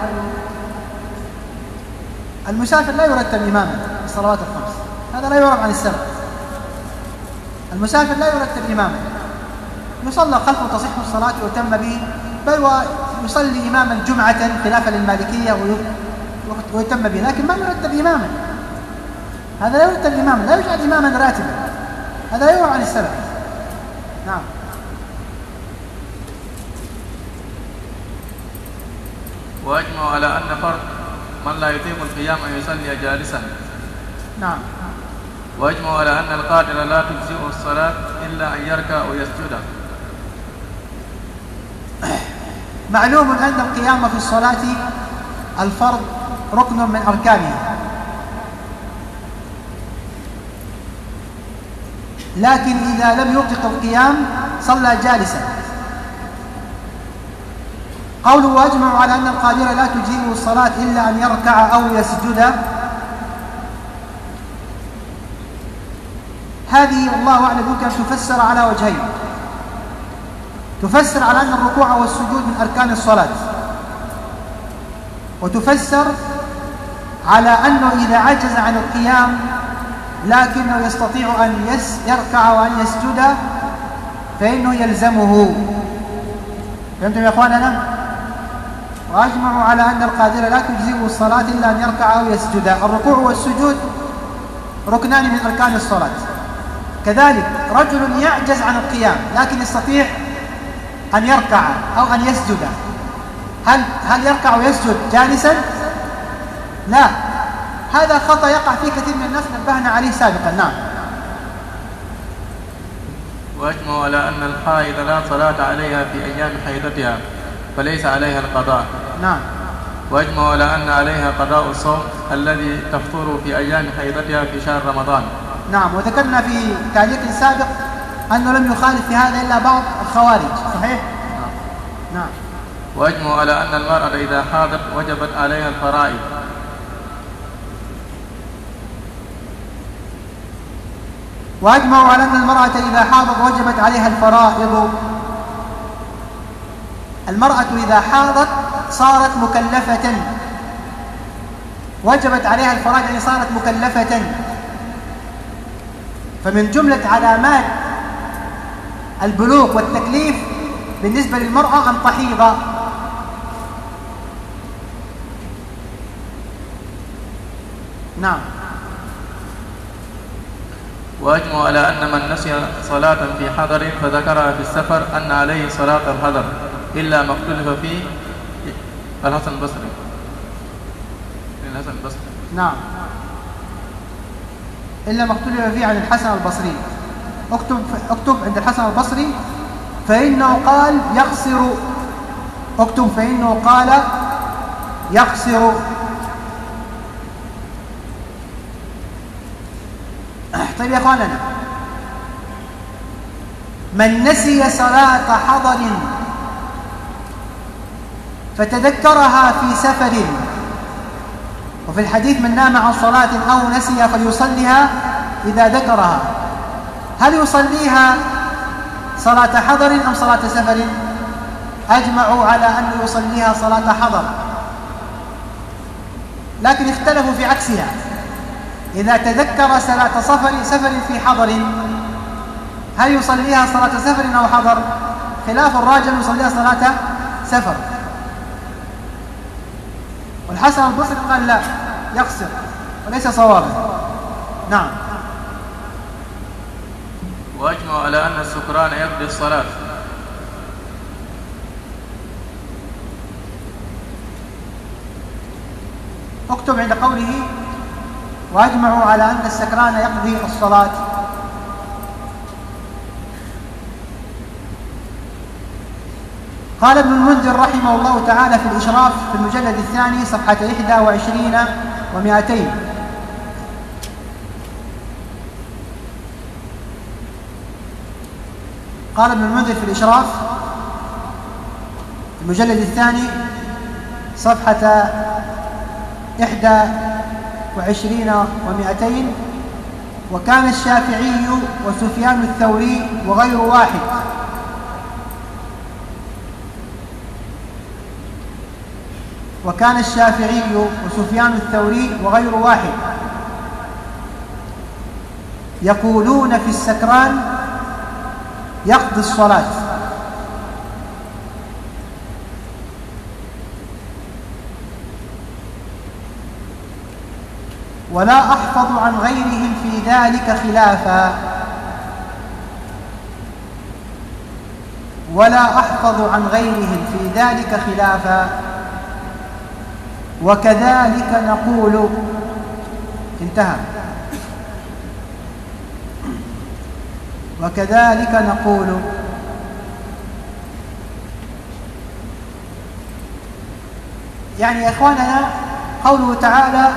المسافر لا يرتب إماما للصلوات الخمس، هذا لا يعرف عن السلف. المسافر لا يرتب إماما، يصلى خلفه تصح الصلاة ويتم به، بل ويصلي إماما جمعة خلافا للمالكية ويتم به، لكن ما يرتب إماما. هذا لا يرتب إماما، لا يجعل إماما راتبا، هذا لا يعرف عن السلف. نعم. وأجمعوا على أن فرض من لا يطيق القيام أن يصلي جالسا. نعم. وأجمعوا على أن القادر لا تجزئه الصلاة إلا أن يركع ويسجد. معلوم أن القيام في الصلاة الفرض ركن من أركانها، لكن إذا لم يطق القيام صلى جالسا. قوله وأجمعوا على أن القادر لا تجزئه الصلاة إلا أن يركع أو يسجد، هذه والله أعلم يمكن أن تفسر على وجهين. تفسر على أن الركوع والسجود من أركان الصلاة، وتفسر على أنه إذا عجز عن القيام لكنه يستطيع أن يس يركع وأن يسجد فإنه يلزمه. فهمتم يا أخواننا؟ وأجمعوا على أن القادر لا تجزئه الصلاة إلا أن يركع أو يسجد. الركوع والسجود ركنان من أركان الصلاة. كذلك رجل يعجز عن القيام لكن يستطيع أن يركع أو أن يسجد، هل هل يركع ويسجد جالسا؟ لا، هذا خطأ يقع فيه كثير من الناس نبهنا عليه سابقا. نعم. وأجمعوا على أن الحائض لا صلاة عليها في أيام حيضتها فليس عليها القضاء. نعم. وأجمعوا على أن عليها قضاء الصوم الذي تفطر في أيام حيضتها في شهر رمضان. نعم. وذكرنا في تعليق سابق أنه لم يخالف في هذا إلا بعض الخوارج. صحيح؟ نعم. نعم. وأجمعوا على أن المرأة إذا حاضت وجبت عليها الفرائض. وأجمعوا على أن المرأة إذا حاضت وجبت عليها الفرائض. المرأة إذا حاضت صارت مكلفة، وجبت عليها الفرائض يعني صارت مكلفة. فمن جملة علامات البلوغ والتكليف بالنسبة للمرأة أن تحيض. نعم. وأجمعوا على أن من نسي صلاة في حضر فذكرها في السفر أن عليه صلاة الحضر إلا ما اختلف فيه الحسن البصري. الحسن البصري. نعم. إلا ما اختلف فيه عن الحسن البصري. اكتب اكتب عند الحسن البصري فإنه قال يقصر. اكتب فإنه قال يقصر. طيب يا اخواننا، من نسي صلاة حضر فتذكرها في سفر، وفي الحديث من نام عن صلاة أو نسي فليصليها إذا ذكرها، هل يصليها صلاة حضر أم صلاة سفر؟ أجمعوا على أن يصليها صلاة حضر، لكن اختلفوا في عكسها. إذا تذكر صلاة سفر سفر في حضر هل يصليها صلاة سفر أو حضر؟ خلاف الراجل يصليها صلاة سفر. والحسن البصري قال لا، يقصر وليس صوابا. نعم. وأجمعوا على أن السكران يقضي الصلاة. اكتب عند قوله وأجمعوا على أن السكران يقضي الصلاة. قال ابن المنذر رحمه الله تعالى في الإشراف في المجلد الثاني صفحة إحدى وعشرين ومائتين: قال ابن المنذر في الإشراف في المجلد الثاني صفحة إحدى وعشرين ومائتين: وكان الشافعي وسفيان الثوري وغير واحد وكان الشافعي وسفيان الثوري وغير واحد يقولون في السكران يقضي الصلاة، ولا أحفظ عن غيرهم في ذلك خلافا ولا أحفظ عن غيرهم في ذلك خلافا وكذلك نقول. انتهى. وكذلك نقول. يعني يا إخواننا قوله تعالى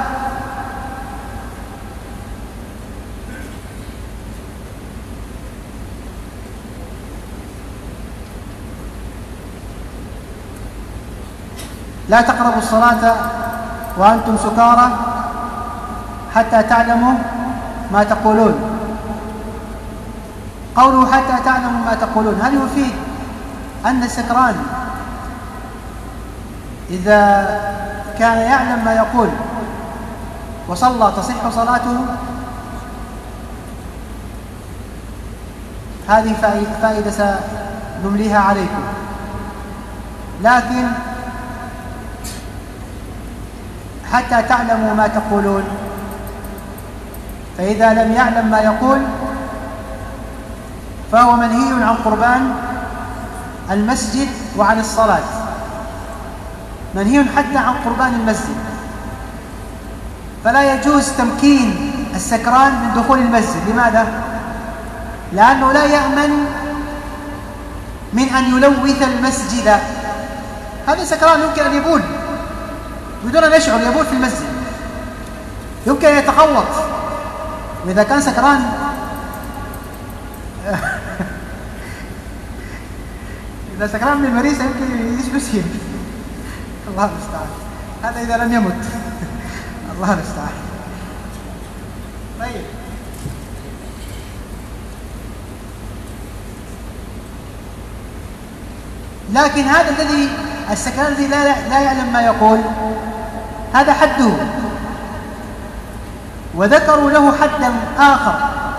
لا تقربوا الصلاة وأنتم سكارى حتى تعلموا ما تقولون. قوله حتى تعلموا ما تقولون هل يفيد أن السكران إذا كان يعلم ما يقول وصلى تصح صلاته؟ هذه فائدة سنمليها عليكم. لكن حتى تعلموا ما تقولون، فإذا لم يعلم ما يقول فهو منهي عن قربان المسجد وعن الصلاة، منهي حتى عن قربان المسجد. فلا يجوز تمكين السكران من دخول المسجد. لماذا؟ لأنه لا يأمن من أن يلوث المسجد. هذا سكران يمكن أن يبول بدون أن يشعر، يبول في المسجد، يمكن أن يتخوط. وإذا كان سكران إذا سكران من المريسة يمكن يسهل. الله المستعان. هذا إذا لم يمت. الله المستعان. طيب، لكن هذا الذي السكران الذي لا, لا يعلم ما يقول، هذا حده، وذكروا له حدا آخر،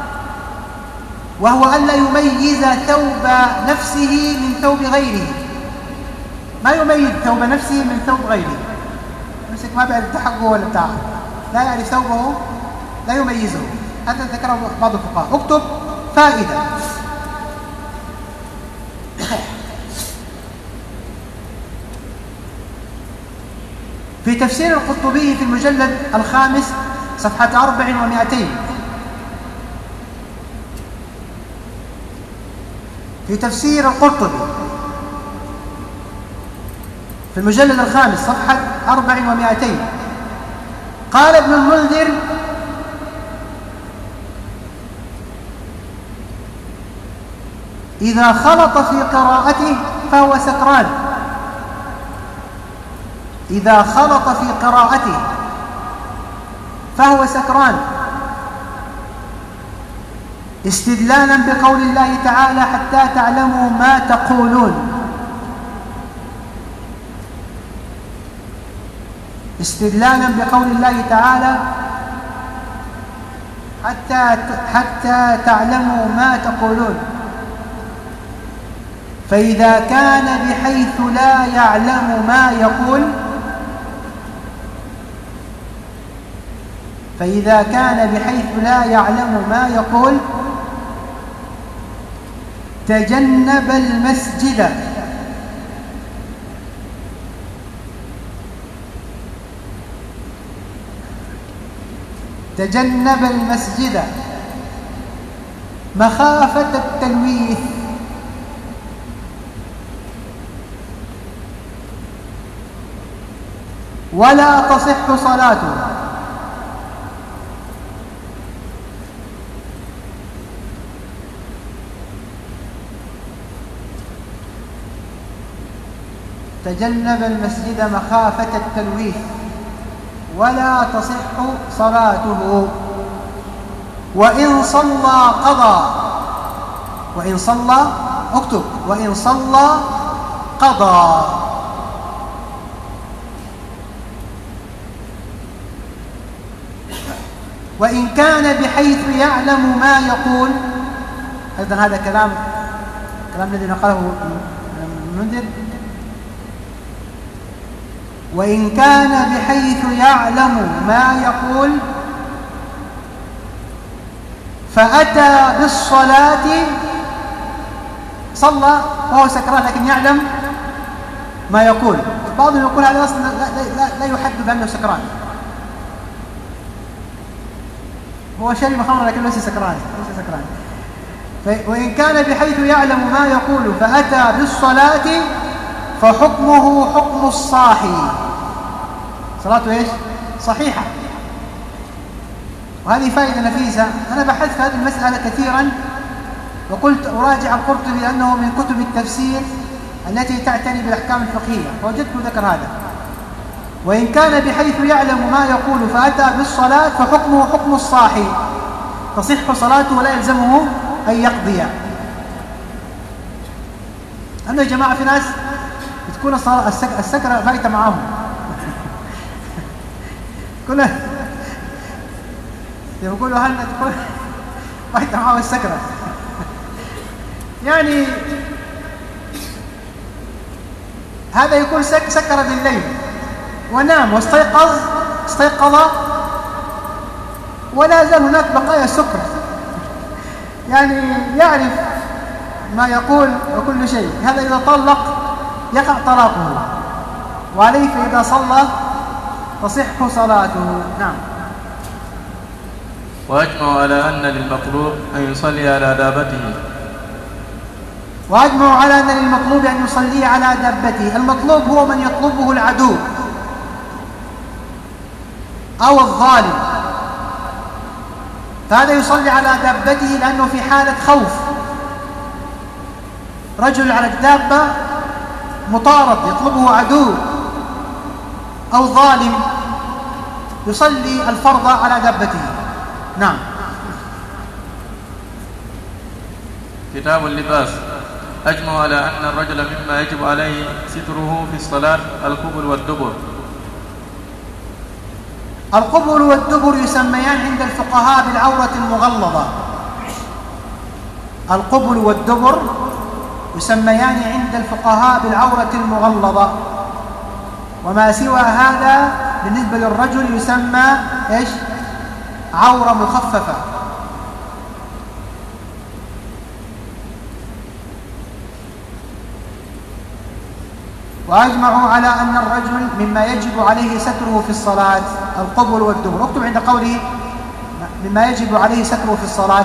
وهو ألا يميز ثوب نفسه من ثوب غيره. ما يميز ثوب نفسه من ثوب غيره. مسك ما بيعرف حقه ولا بتاعه، لا يعرف ثوبه، لا يميزه. هذا ذكره بعض الفقهاء. اكتب فائدة. في تفسير القرطبي في المجلد الخامس صفحة أربع ومائتين، في تفسير القرطبي في المجلد الخامس صفحة أربع ومائتين، قال ابن المنذر: إذا خلط في قراءته فهو سكران. إذا خلط في قراءته فهو سكران، استدلالا بقول الله تعالى: حتى تعلموا ما تقولون. استدلالا بقول الله تعالى: حتى حتى تعلموا ما تقولون. فإذا كان بحيث لا يعلم ما يقول فإذا كان بحيث لا يعلم ما يقول تجنب المسجد تجنب المسجد مخافة التلويث، ولا تصح صلاته. تجنب المسجد مخافة التلويث ولا تصح صلاته. وإن صلى قضى. وإن صلى، اكتب، وإن صلى قضى. وإن كان بحيث يعلم ما يقول، أيضا هذا كلام كلام الذي نقله المنذر. وإن كان بحيث يعلم ما يقول فأتى بالصلاة، صلى وهو سكران لكن يعلم ما يقول. بعضهم يقول هذا أصلا لا, لا, لا يحد بأنه سكران، هو شرب خمر لكن ليس سكران ليس سكران. وإن كان بحيث يعلم ما يقول فأتى بالصلاة فحكمه حكم الصاحي، صلاته ايش؟ صحيحة. وهذه فائدة نفيسة. أنا بحثت في هذه المسألة كثيرا وقلت أراجع القرطبي لأنه من كتب التفسير التي تعتني بالأحكام الفقهية، فوجدته ذكر هذا. وإن كان بحيث يعلم ما يقول فأتى بالصلاة فحكمه حكم الصاحي، تصح صلاته ولا يلزمه أن يقضي. أما يا جماعة في ناس تكون السكرة فايتة معهم كلها يقولوا هل تكون فايتة معهم السكرة يعني هذا يكون سكر بالليل ونام واستيقظ استيقظ ولا زال هناك بقايا سكر، يعني يعرف ما يقول وكل شيء. هذا إذا طلق يقع طلاقه، وعليه فإذا صلى تصح صلاته. نعم. وأجمعوا على أن للمطلوب أن يصلي على دابته. وأجمعوا على أن للمطلوب أن يصلي على دابته. المطلوب هو من يطلبه العدو أو الظالم، فهذا يصلي على دابته لأنه في حالة خوف. رجل على الدابة مطارد يطلبه عدو أو ظالم، يصلي الفرض على دابته. نعم. كتاب اللباس. أجمعوا على أن الرجل مما يجب عليه ستره في الصلاة القبل والدبر. القبل والدبر يسميان عند الفقهاء بالعورة المغلظة. القبل والدبر يسميان عند الفقهاء بالعورة المغلظة، وما سوى هذا بالنسبة للرجل يسمى إيش؟ عورة مخففة. وأجمعوا على أن الرجل مما يجب عليه ستره في الصلاة القبل والدبر. اكتب عند قوله مما يجب عليه ستره في الصلاة.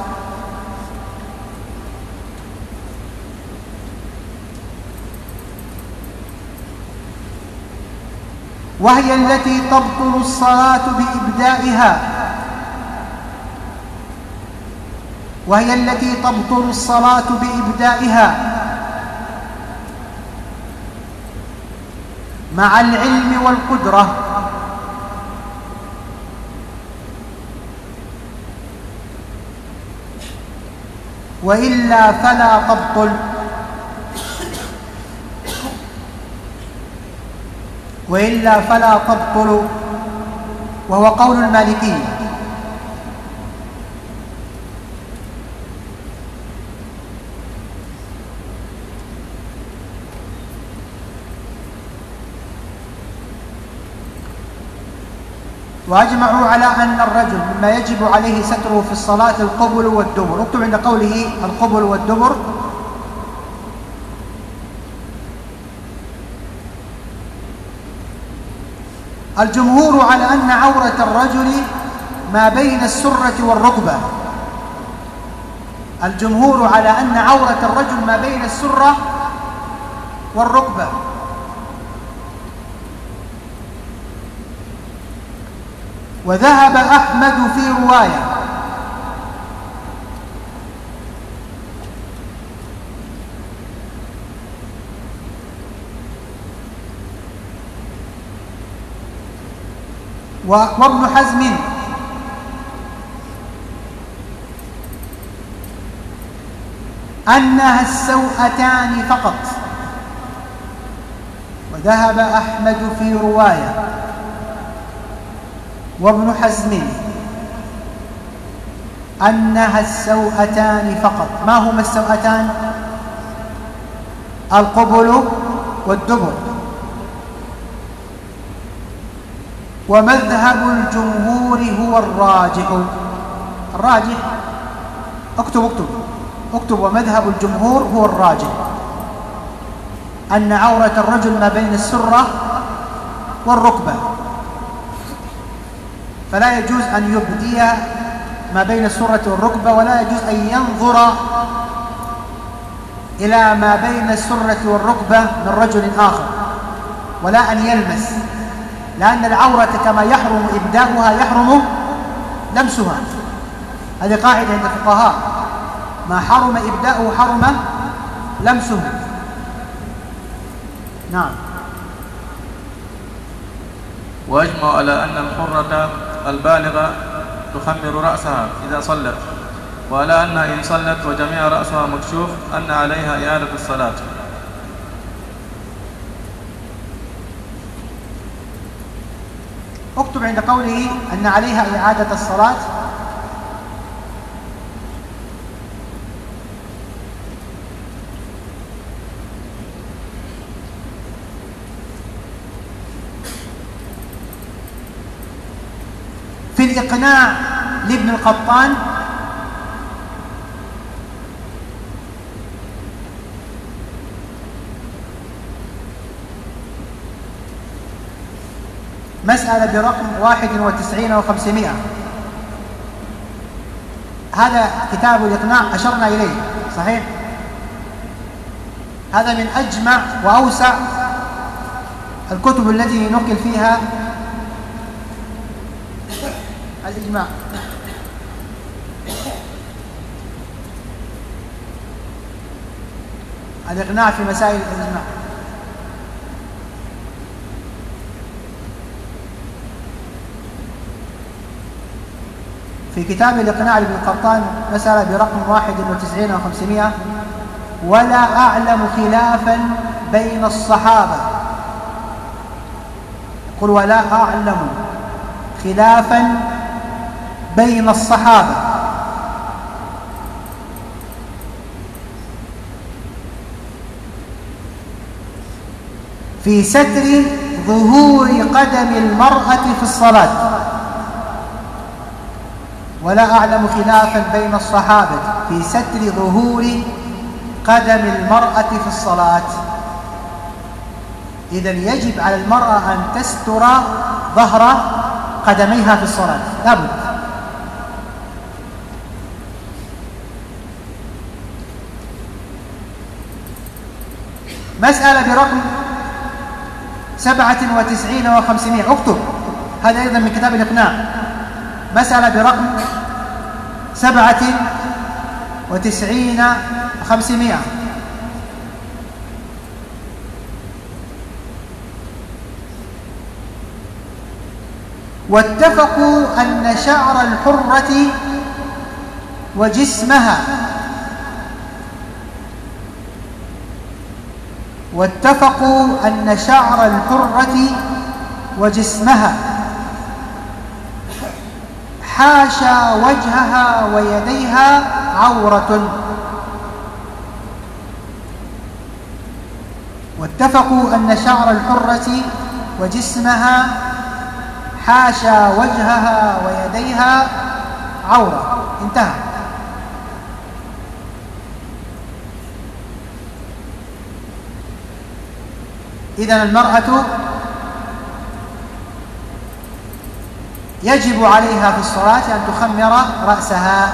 وهي التي تبطل الصلاة بإبدائها وهي التي تبطل الصلاة بإبدائها مع العلم والقدرة، وإلا فلا تبطل وإلا فلا تبطل وهو قول المالكي. وأجمعوا على أن الرجل مما يجب عليه ستره في الصلاة القبل والدبر. اكتب عند قوله القبل والدبر. الجمهور على أن عورة الرجل ما بين السرة والركبة. الجمهور على أن عورة الرجل ما بين السرة والركبة. وذهب أحمد في رواية وابن حزم أنها السوءتان فقط. وذهب أحمد في رواية وابن حزم أنها السوءتان فقط. ما هما السوءتان؟ القبل والدبر. ومذهب الجمهور هو الراجح. الراجح اكتب اكتب اكتب ومذهب الجمهور هو الراجح، أن عورة الرجل ما بين السرة والركبة، فلا يجوز أن يبدي ما بين السرة والركبة، ولا يجوز أن ينظر إلى ما بين السرة والركبة من رجل آخر، ولا أن يلمس، لأن العورة كما يحرم إبداؤها يحرم لمسها. هذه قاعدة عند الفقهاء، ما حرم إبداؤه حرم لمسه. نعم. وأجمع على أن الحرة البالغة تخمر رأسها إذا صلت، وعلى أن إن صلت وجميع رأسها مكشوف أن عليها إعادة الصلاة. اكتب عند قوله أن عليها إعادة الصلاة في الإقناع لابن القطان مسألة برقم واحد وتسعين وخمسمائة. هذا كتاب الإقناع أشرنا إليه صحيح؟ هذا من أجمع وأوسع الكتب التي نقل فيها الإجماع. الإقناع في مسائل الإجماع. في كتاب الإقناع لابن القطان مسألة برقم واحد وتسعين وخمسمائة: ولا أعلم خلافا بين الصحابة. يقول ولا أعلم خلافا بين الصحابة في ستر ظهور قدم المرأة في الصلاة. ولا أعلم خلافا بين الصحابة في ستر ظهور قدم المرأة في الصلاة. إذن يجب على المرأة أن تستر ظهر قدميها في الصلاة لابد. مسألة برقم سبعة وتسعين وخمسمائة. اكتب هذا أيضا من كتاب الإقناع. مسألة برقم سبعة وتسعين وخمسمائة: واتفقوا أن شعر الحرة وجسمها واتفقوا أن شعر الحرة وجسمها حاشا وجهها ويديها عورة. واتفقوا أن شعر الحرة وجسمها حاشا وجهها ويديها عورة. انتهى. إذن المرأة يجب عليها في الصلاة أن تخمر رأسها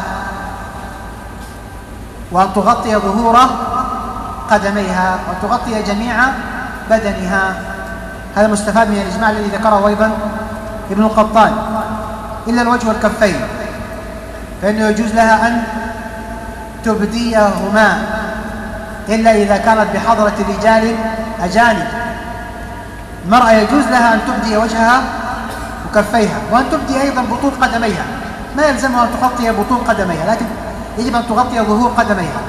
وأن تغطي ظهور قدميها وأن تغطي جميع بدنها. هذا مستفاد من الإجماع الذي ذكره أيضا ابن القطان، إلا الوجه والكفين فإنه يجوز لها أن تبديهما إلا إذا كانت بحضرة رجال أجانب. المرأة يجوز لها أن تبدي وجهها وكفيها وأن تبدي أيضا بطون قدميها. ما يلزمها أن تغطي بطون قدميها، لكن يجب أن تغطي ظهور قدميها.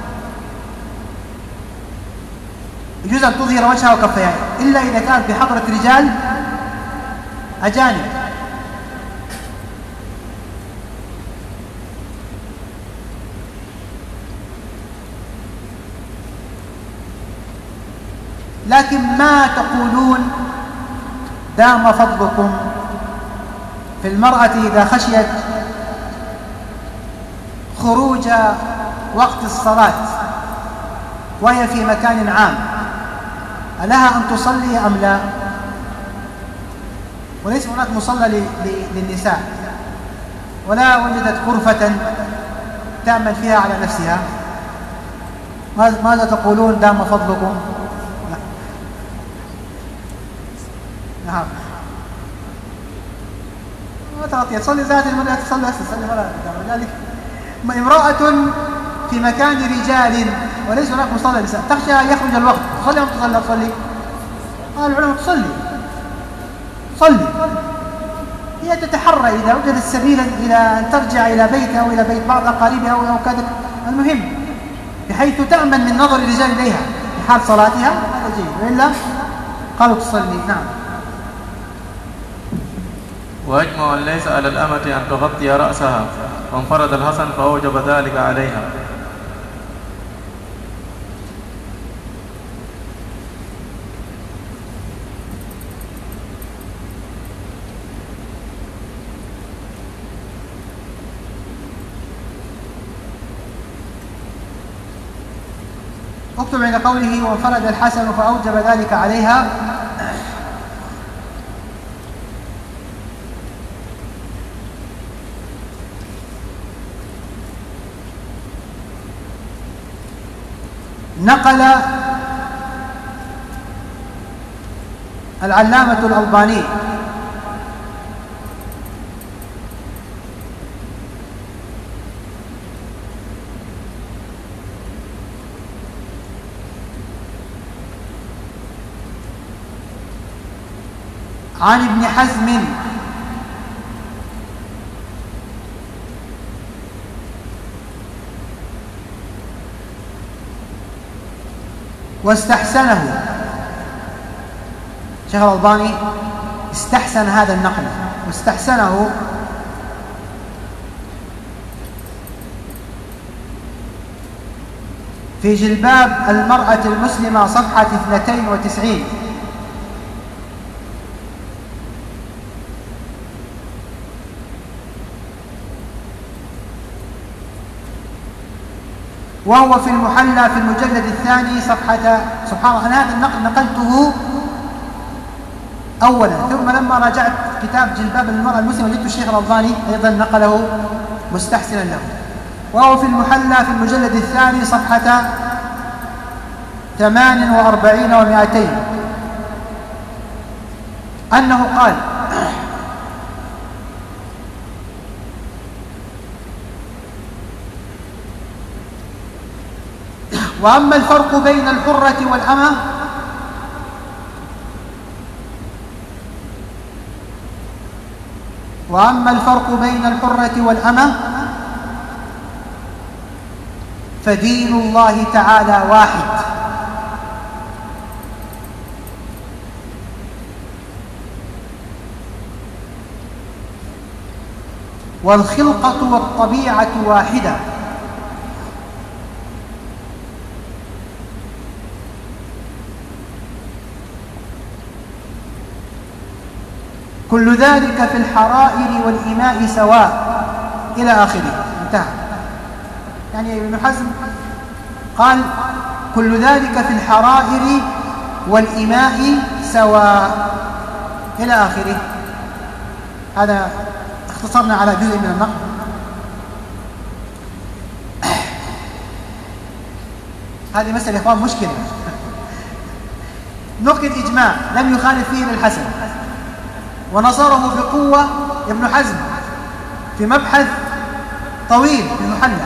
يجوز أن تظهر وجهها وكفيها إلا إذا كانت بحضرة رجال أجانب. لكن ما تقولون دام فضلكم في المرأة إذا خشيت خروج وقت الصلاة وهي في مكان عام، ألها أن تصلي أم لا؟ وليس هناك مصلى للنساء ولا وجدت غرفة تأمن فيها على نفسها، ماذا تقولون دام فضلكم؟ نعم ما تغطيها، تصلي ذات المرأة تصلي هسه تصلي ولا ذلك. امرأة في مكان رجال وليس هناك مصلى للنساء تخشى أن يخرج الوقت، تصلي أم تصلي؟ تصلي. قال العلماء تصلي صلي. هي تتحرى إذا وجدت سبيلا إلى أن ترجع إلى بيتها أو إلى بيت بعض أقاربها أو كذا، المهم بحيث تأمن من نظر الرجال إليها في حال صلاتها، هذا جيد. وإلا قالوا تصلي. نعم. وأجمع أن ليس على الأمة أن تغطي رأسها، وانفرد الحسن فأوجب ذلك عليها. اكتب عند قوله وانفرد الحسن فأوجب ذلك عليها. نقل العلامة الألباني عن ابن حزم واستحسنه. شيخ الألباني استحسن هذا النقل واستحسنه في جلباب المرأة المسلمة صفحة اثنتين وتسعين. وهو في المحلى في المجلد الثاني صفحة. سبحان الله، أنا هذا النقل نقلته أولا، ثم لما راجعت كتاب جلباب المرأة المسلمة وجدت الشيخ الألباني أيضا نقله مستحسنا له. وهو في المحلى في المجلد الثاني صفحة ثمان وأربعين ومائتين أنه قال: وأما الفرق بين الحرة والأمة وأما الفرق بين الحرة والأمة فدين الله تعالى واحد، والخلقة والطبيعة واحدة، كل ذلك في الحرائر والإماء سواء، إلى آخره. انتهى. يعني ابن حزم قال كل ذلك في الحرائر والإماء سواء، إلى آخره. هذا اختصرنا على جزء من النقل. هذه مسألة يا إخوان مشكلة. نقل إجماع لم يخالف فيه الحسن، ونصره بقوة ابن حزم في مبحث طويل في المحلى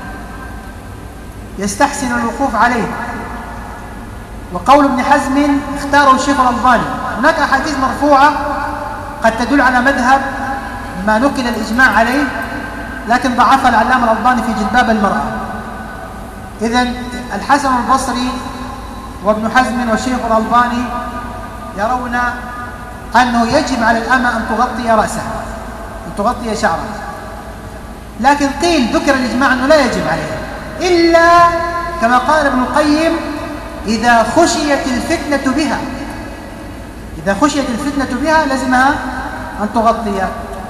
يستحسن الوقوف عليه. وقول ابن حزم اختاره الشيخ الألباني. هناك أحاديث مرفوعة قد تدل على مذهب ما نقل الإجماع عليه، لكن ضعفها العلامة الألباني في جلباب المرأة. إذن الحسن البصري وابن حزم والشيخ الألباني يرون أنه يجب على الأمة أن تغطي رأسها، أن تغطي شعرها. لكن قيل ذكر الإجماع أنه لا يجب عليها، إلا كما قال ابن القيم إذا خشيت الفتنة بها، إذا خشيت الفتنة بها لازمها أن تغطي.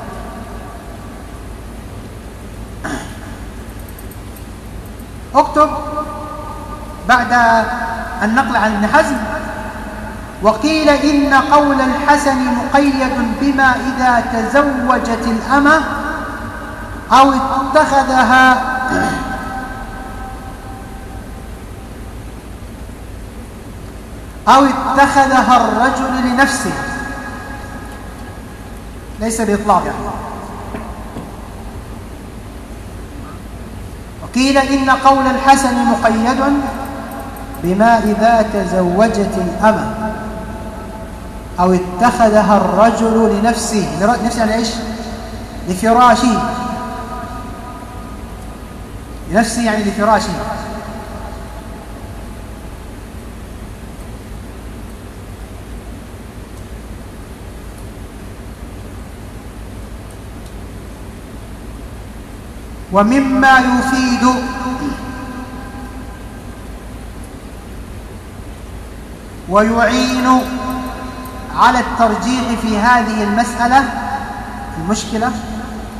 اكتب بعد النقل عن ابن حزم: وقيل إن قول الحسن مقيد بما إذا تزوجت الأمة أو اتخذها أو اتخذها الرجل لنفسه، ليس بإطلاق يعني. وقيل إن قول الحسن مقيد بما إذا تزوجت الأمة أو اتخذها الرجل لنفسه. لنفسه يعني إيش؟ لفراشه. لنفسه يعني لفراشه. ومما يفيد ويعين على الترجيح في هذه المسألة المشكلة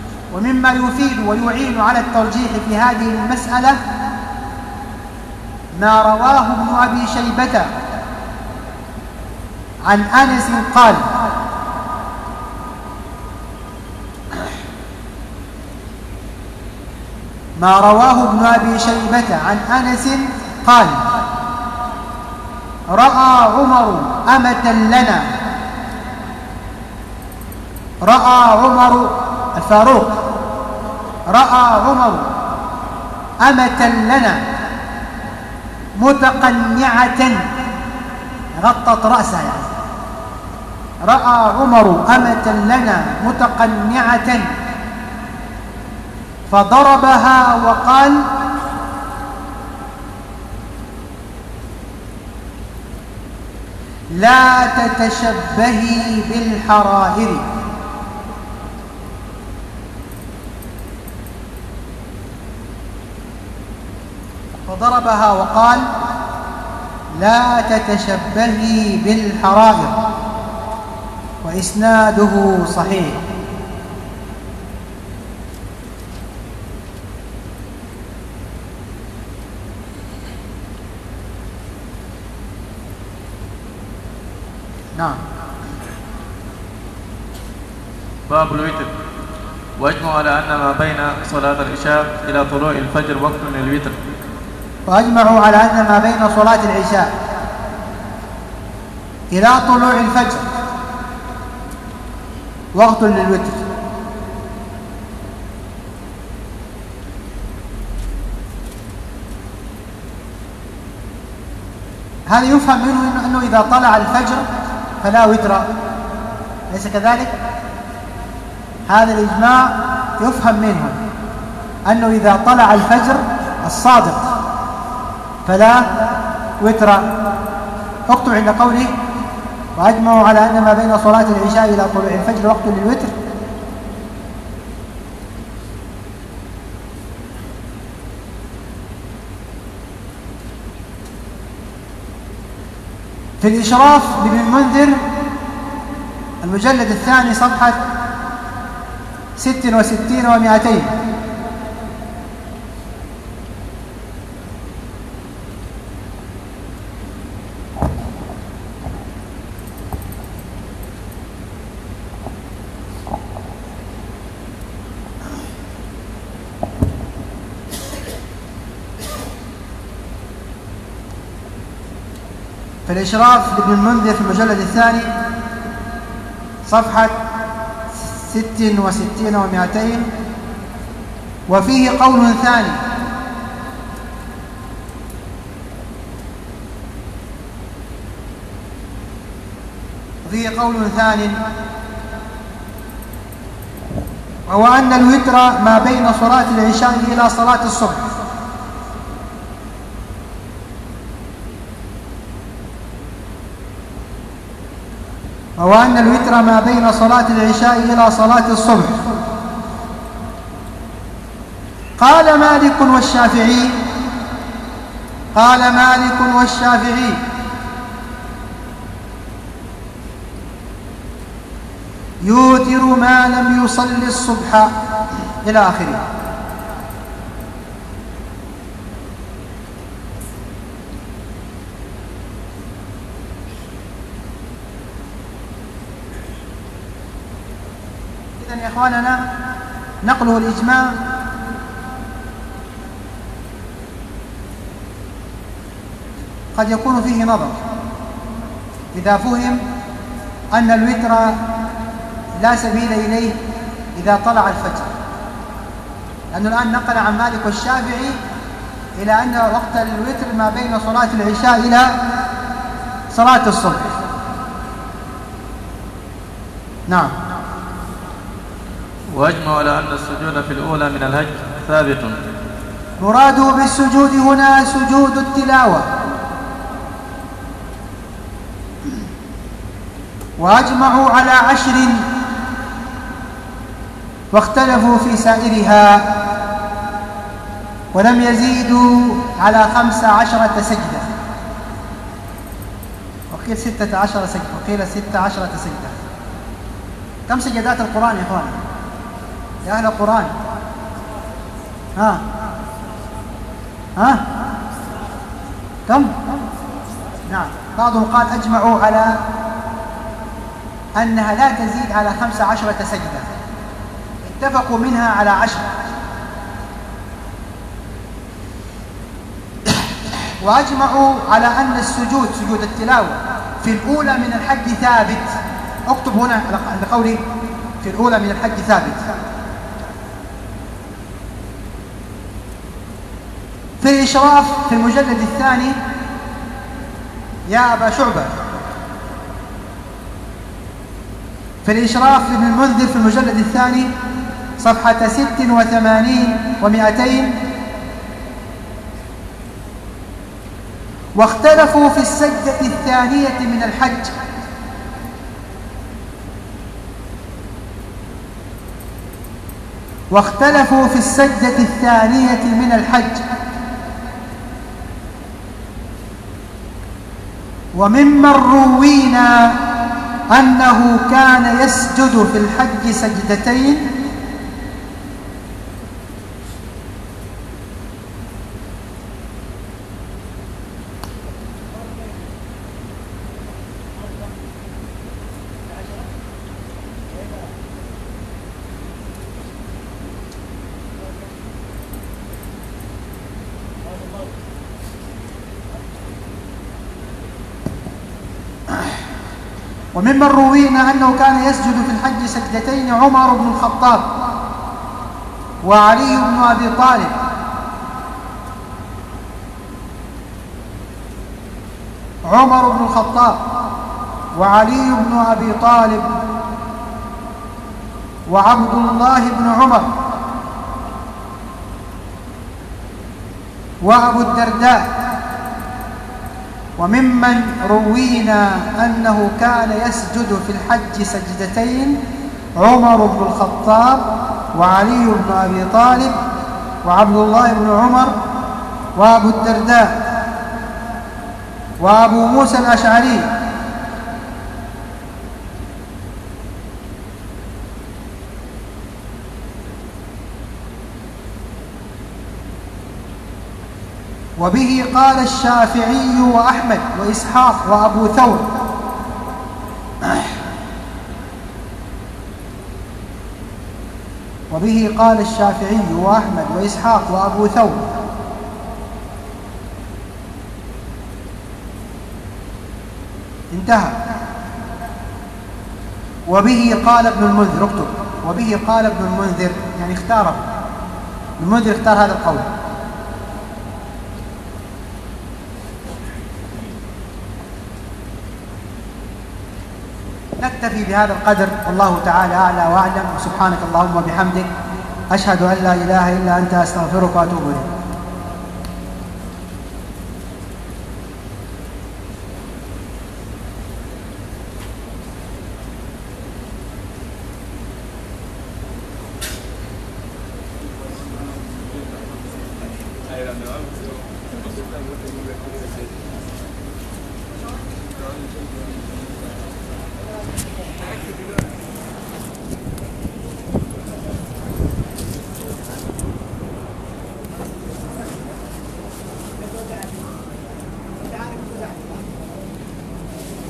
ومما يفيد ويعين على الترجيح في هذه المسألة ما رواه ابن أبي شيبة عن أنس قال ما رواه ابن أبي شيبة عن أنس قال رأى عمر أمة لنا رأى عمر الفاروق رأى عمر أمة لنا متقنعة غطت رأسها يعني رأى عمر أمة لنا متقنعة فضربها وقال لا تتشبهي بالحرائر فضربها وقال لا تتشبهي بالحرائر وإسناده صحيح. نعم. باب الوتر. واجمع على أن ما بين صلاة العشاء إلى طلوع الفجر وقت للوتر. وأجمعوا على أن ما بين صلاة العشاء إلى طلوع الفجر وقت للوتر. هذا يفهم منه أنه إذا طلع الفجر فلا وتر، ليس كذلك؟ هذا الإجماع يفهم منه أنه إذا طلع الفجر الصادق فلا وتر. اكتب عند قوله وأجمعوا على أن ما بين صلاة العشاء إلى طلوع الفجر وقت للوتر. في الإشراف لابن المنذر المجلد الثاني صفحة ست وستين ومائتين. في الإشراف لابن المنذر في المجلد الثاني صفحة ست وستين ومائتين. وفيه قول ثاني وفيه قول ثاني وهو أن الوتر ما بين صلاة العشاء إلى صلاة الصبح. وهو أن الوتر ما بين صلاة العشاء إلى صلاة الصبح. قال مالك والشافعي قال مالك والشافعي يوتر ما لم يصل الصبح إلى آخره. إذن يا إخواننا نقله الإجماع قد يكون فيه نظر إذا فهم أن الوتر لا سبيل إليه إذا طلع الفجر، لأنه الآن نقل عن مالك والشافعي إلى أن وقت الوتر ما بين صلاة العشاء إلى صلاة الصبح. نعم. وأجمع على أن السجود في الأولى من الهج ثابت. مراده بالسجود هنا سجود التلاوة. وأجمعوا على عشر واختلفوا في سائرها ولم يزيدوا على خمس عشرة سجدة، وقيل ستة عشر سجدة، وقيل ستة عشرة سجدة. كم سجدات القرآن يا إخوان يا أهل القرآن؟ ها ها كم؟ نعم، بعضهم قال أجمعوا على أنها لا تزيد على خمس عشرة سجدة، اتفقوا منها على عشر. وأجمعوا على أن السجود سجود التلاوة في الأولى من الحج ثابت. اكتب هنا عند قولي في الأولى من الحج ثابت. في الإشراف في المجلد الثاني يا أبا شعبة، في الإشراف لابن المنذر في المجلد الثاني صفحة ست وثمانين ومئتين: واختلفوا في السجدة الثانية من الحج، واختلفوا في السجدة الثانية من الحج وممن روينا أنه كان يسجد في الحج سجدتين وممن روينا أنه كان يسجد في الحج سجدتين عمر بن الخطاب وعلي بن أبي طالب عمر بن الخطاب وعلي بن أبي طالب وعبد الله بن عمر وأبو الدرداء. وممن روينا أنه كان يسجد في الحج سجدتين عمر بن الخطاب وعلي بن أبي طالب وعبد الله بن عمر وأبو الدرداء وأبو موسى الأشعري وبه قال الشافعي وأحمد وإسحاق وأبو ثور. وبه قال الشافعي وأحمد وإسحاق وأبو ثور. انتهى. وبه قال ابن المنذر، اكتب وبه قال ابن المنذر، يعني اختاره ابن المنذر، اختار هذا القول. نكتفي بهذا القدر، والله تعالى أعلى وأعلم. سبحانك اللهم وبحمدك، أشهد أن لا إله إلا أنت، أستغفرك وأتوب إليك.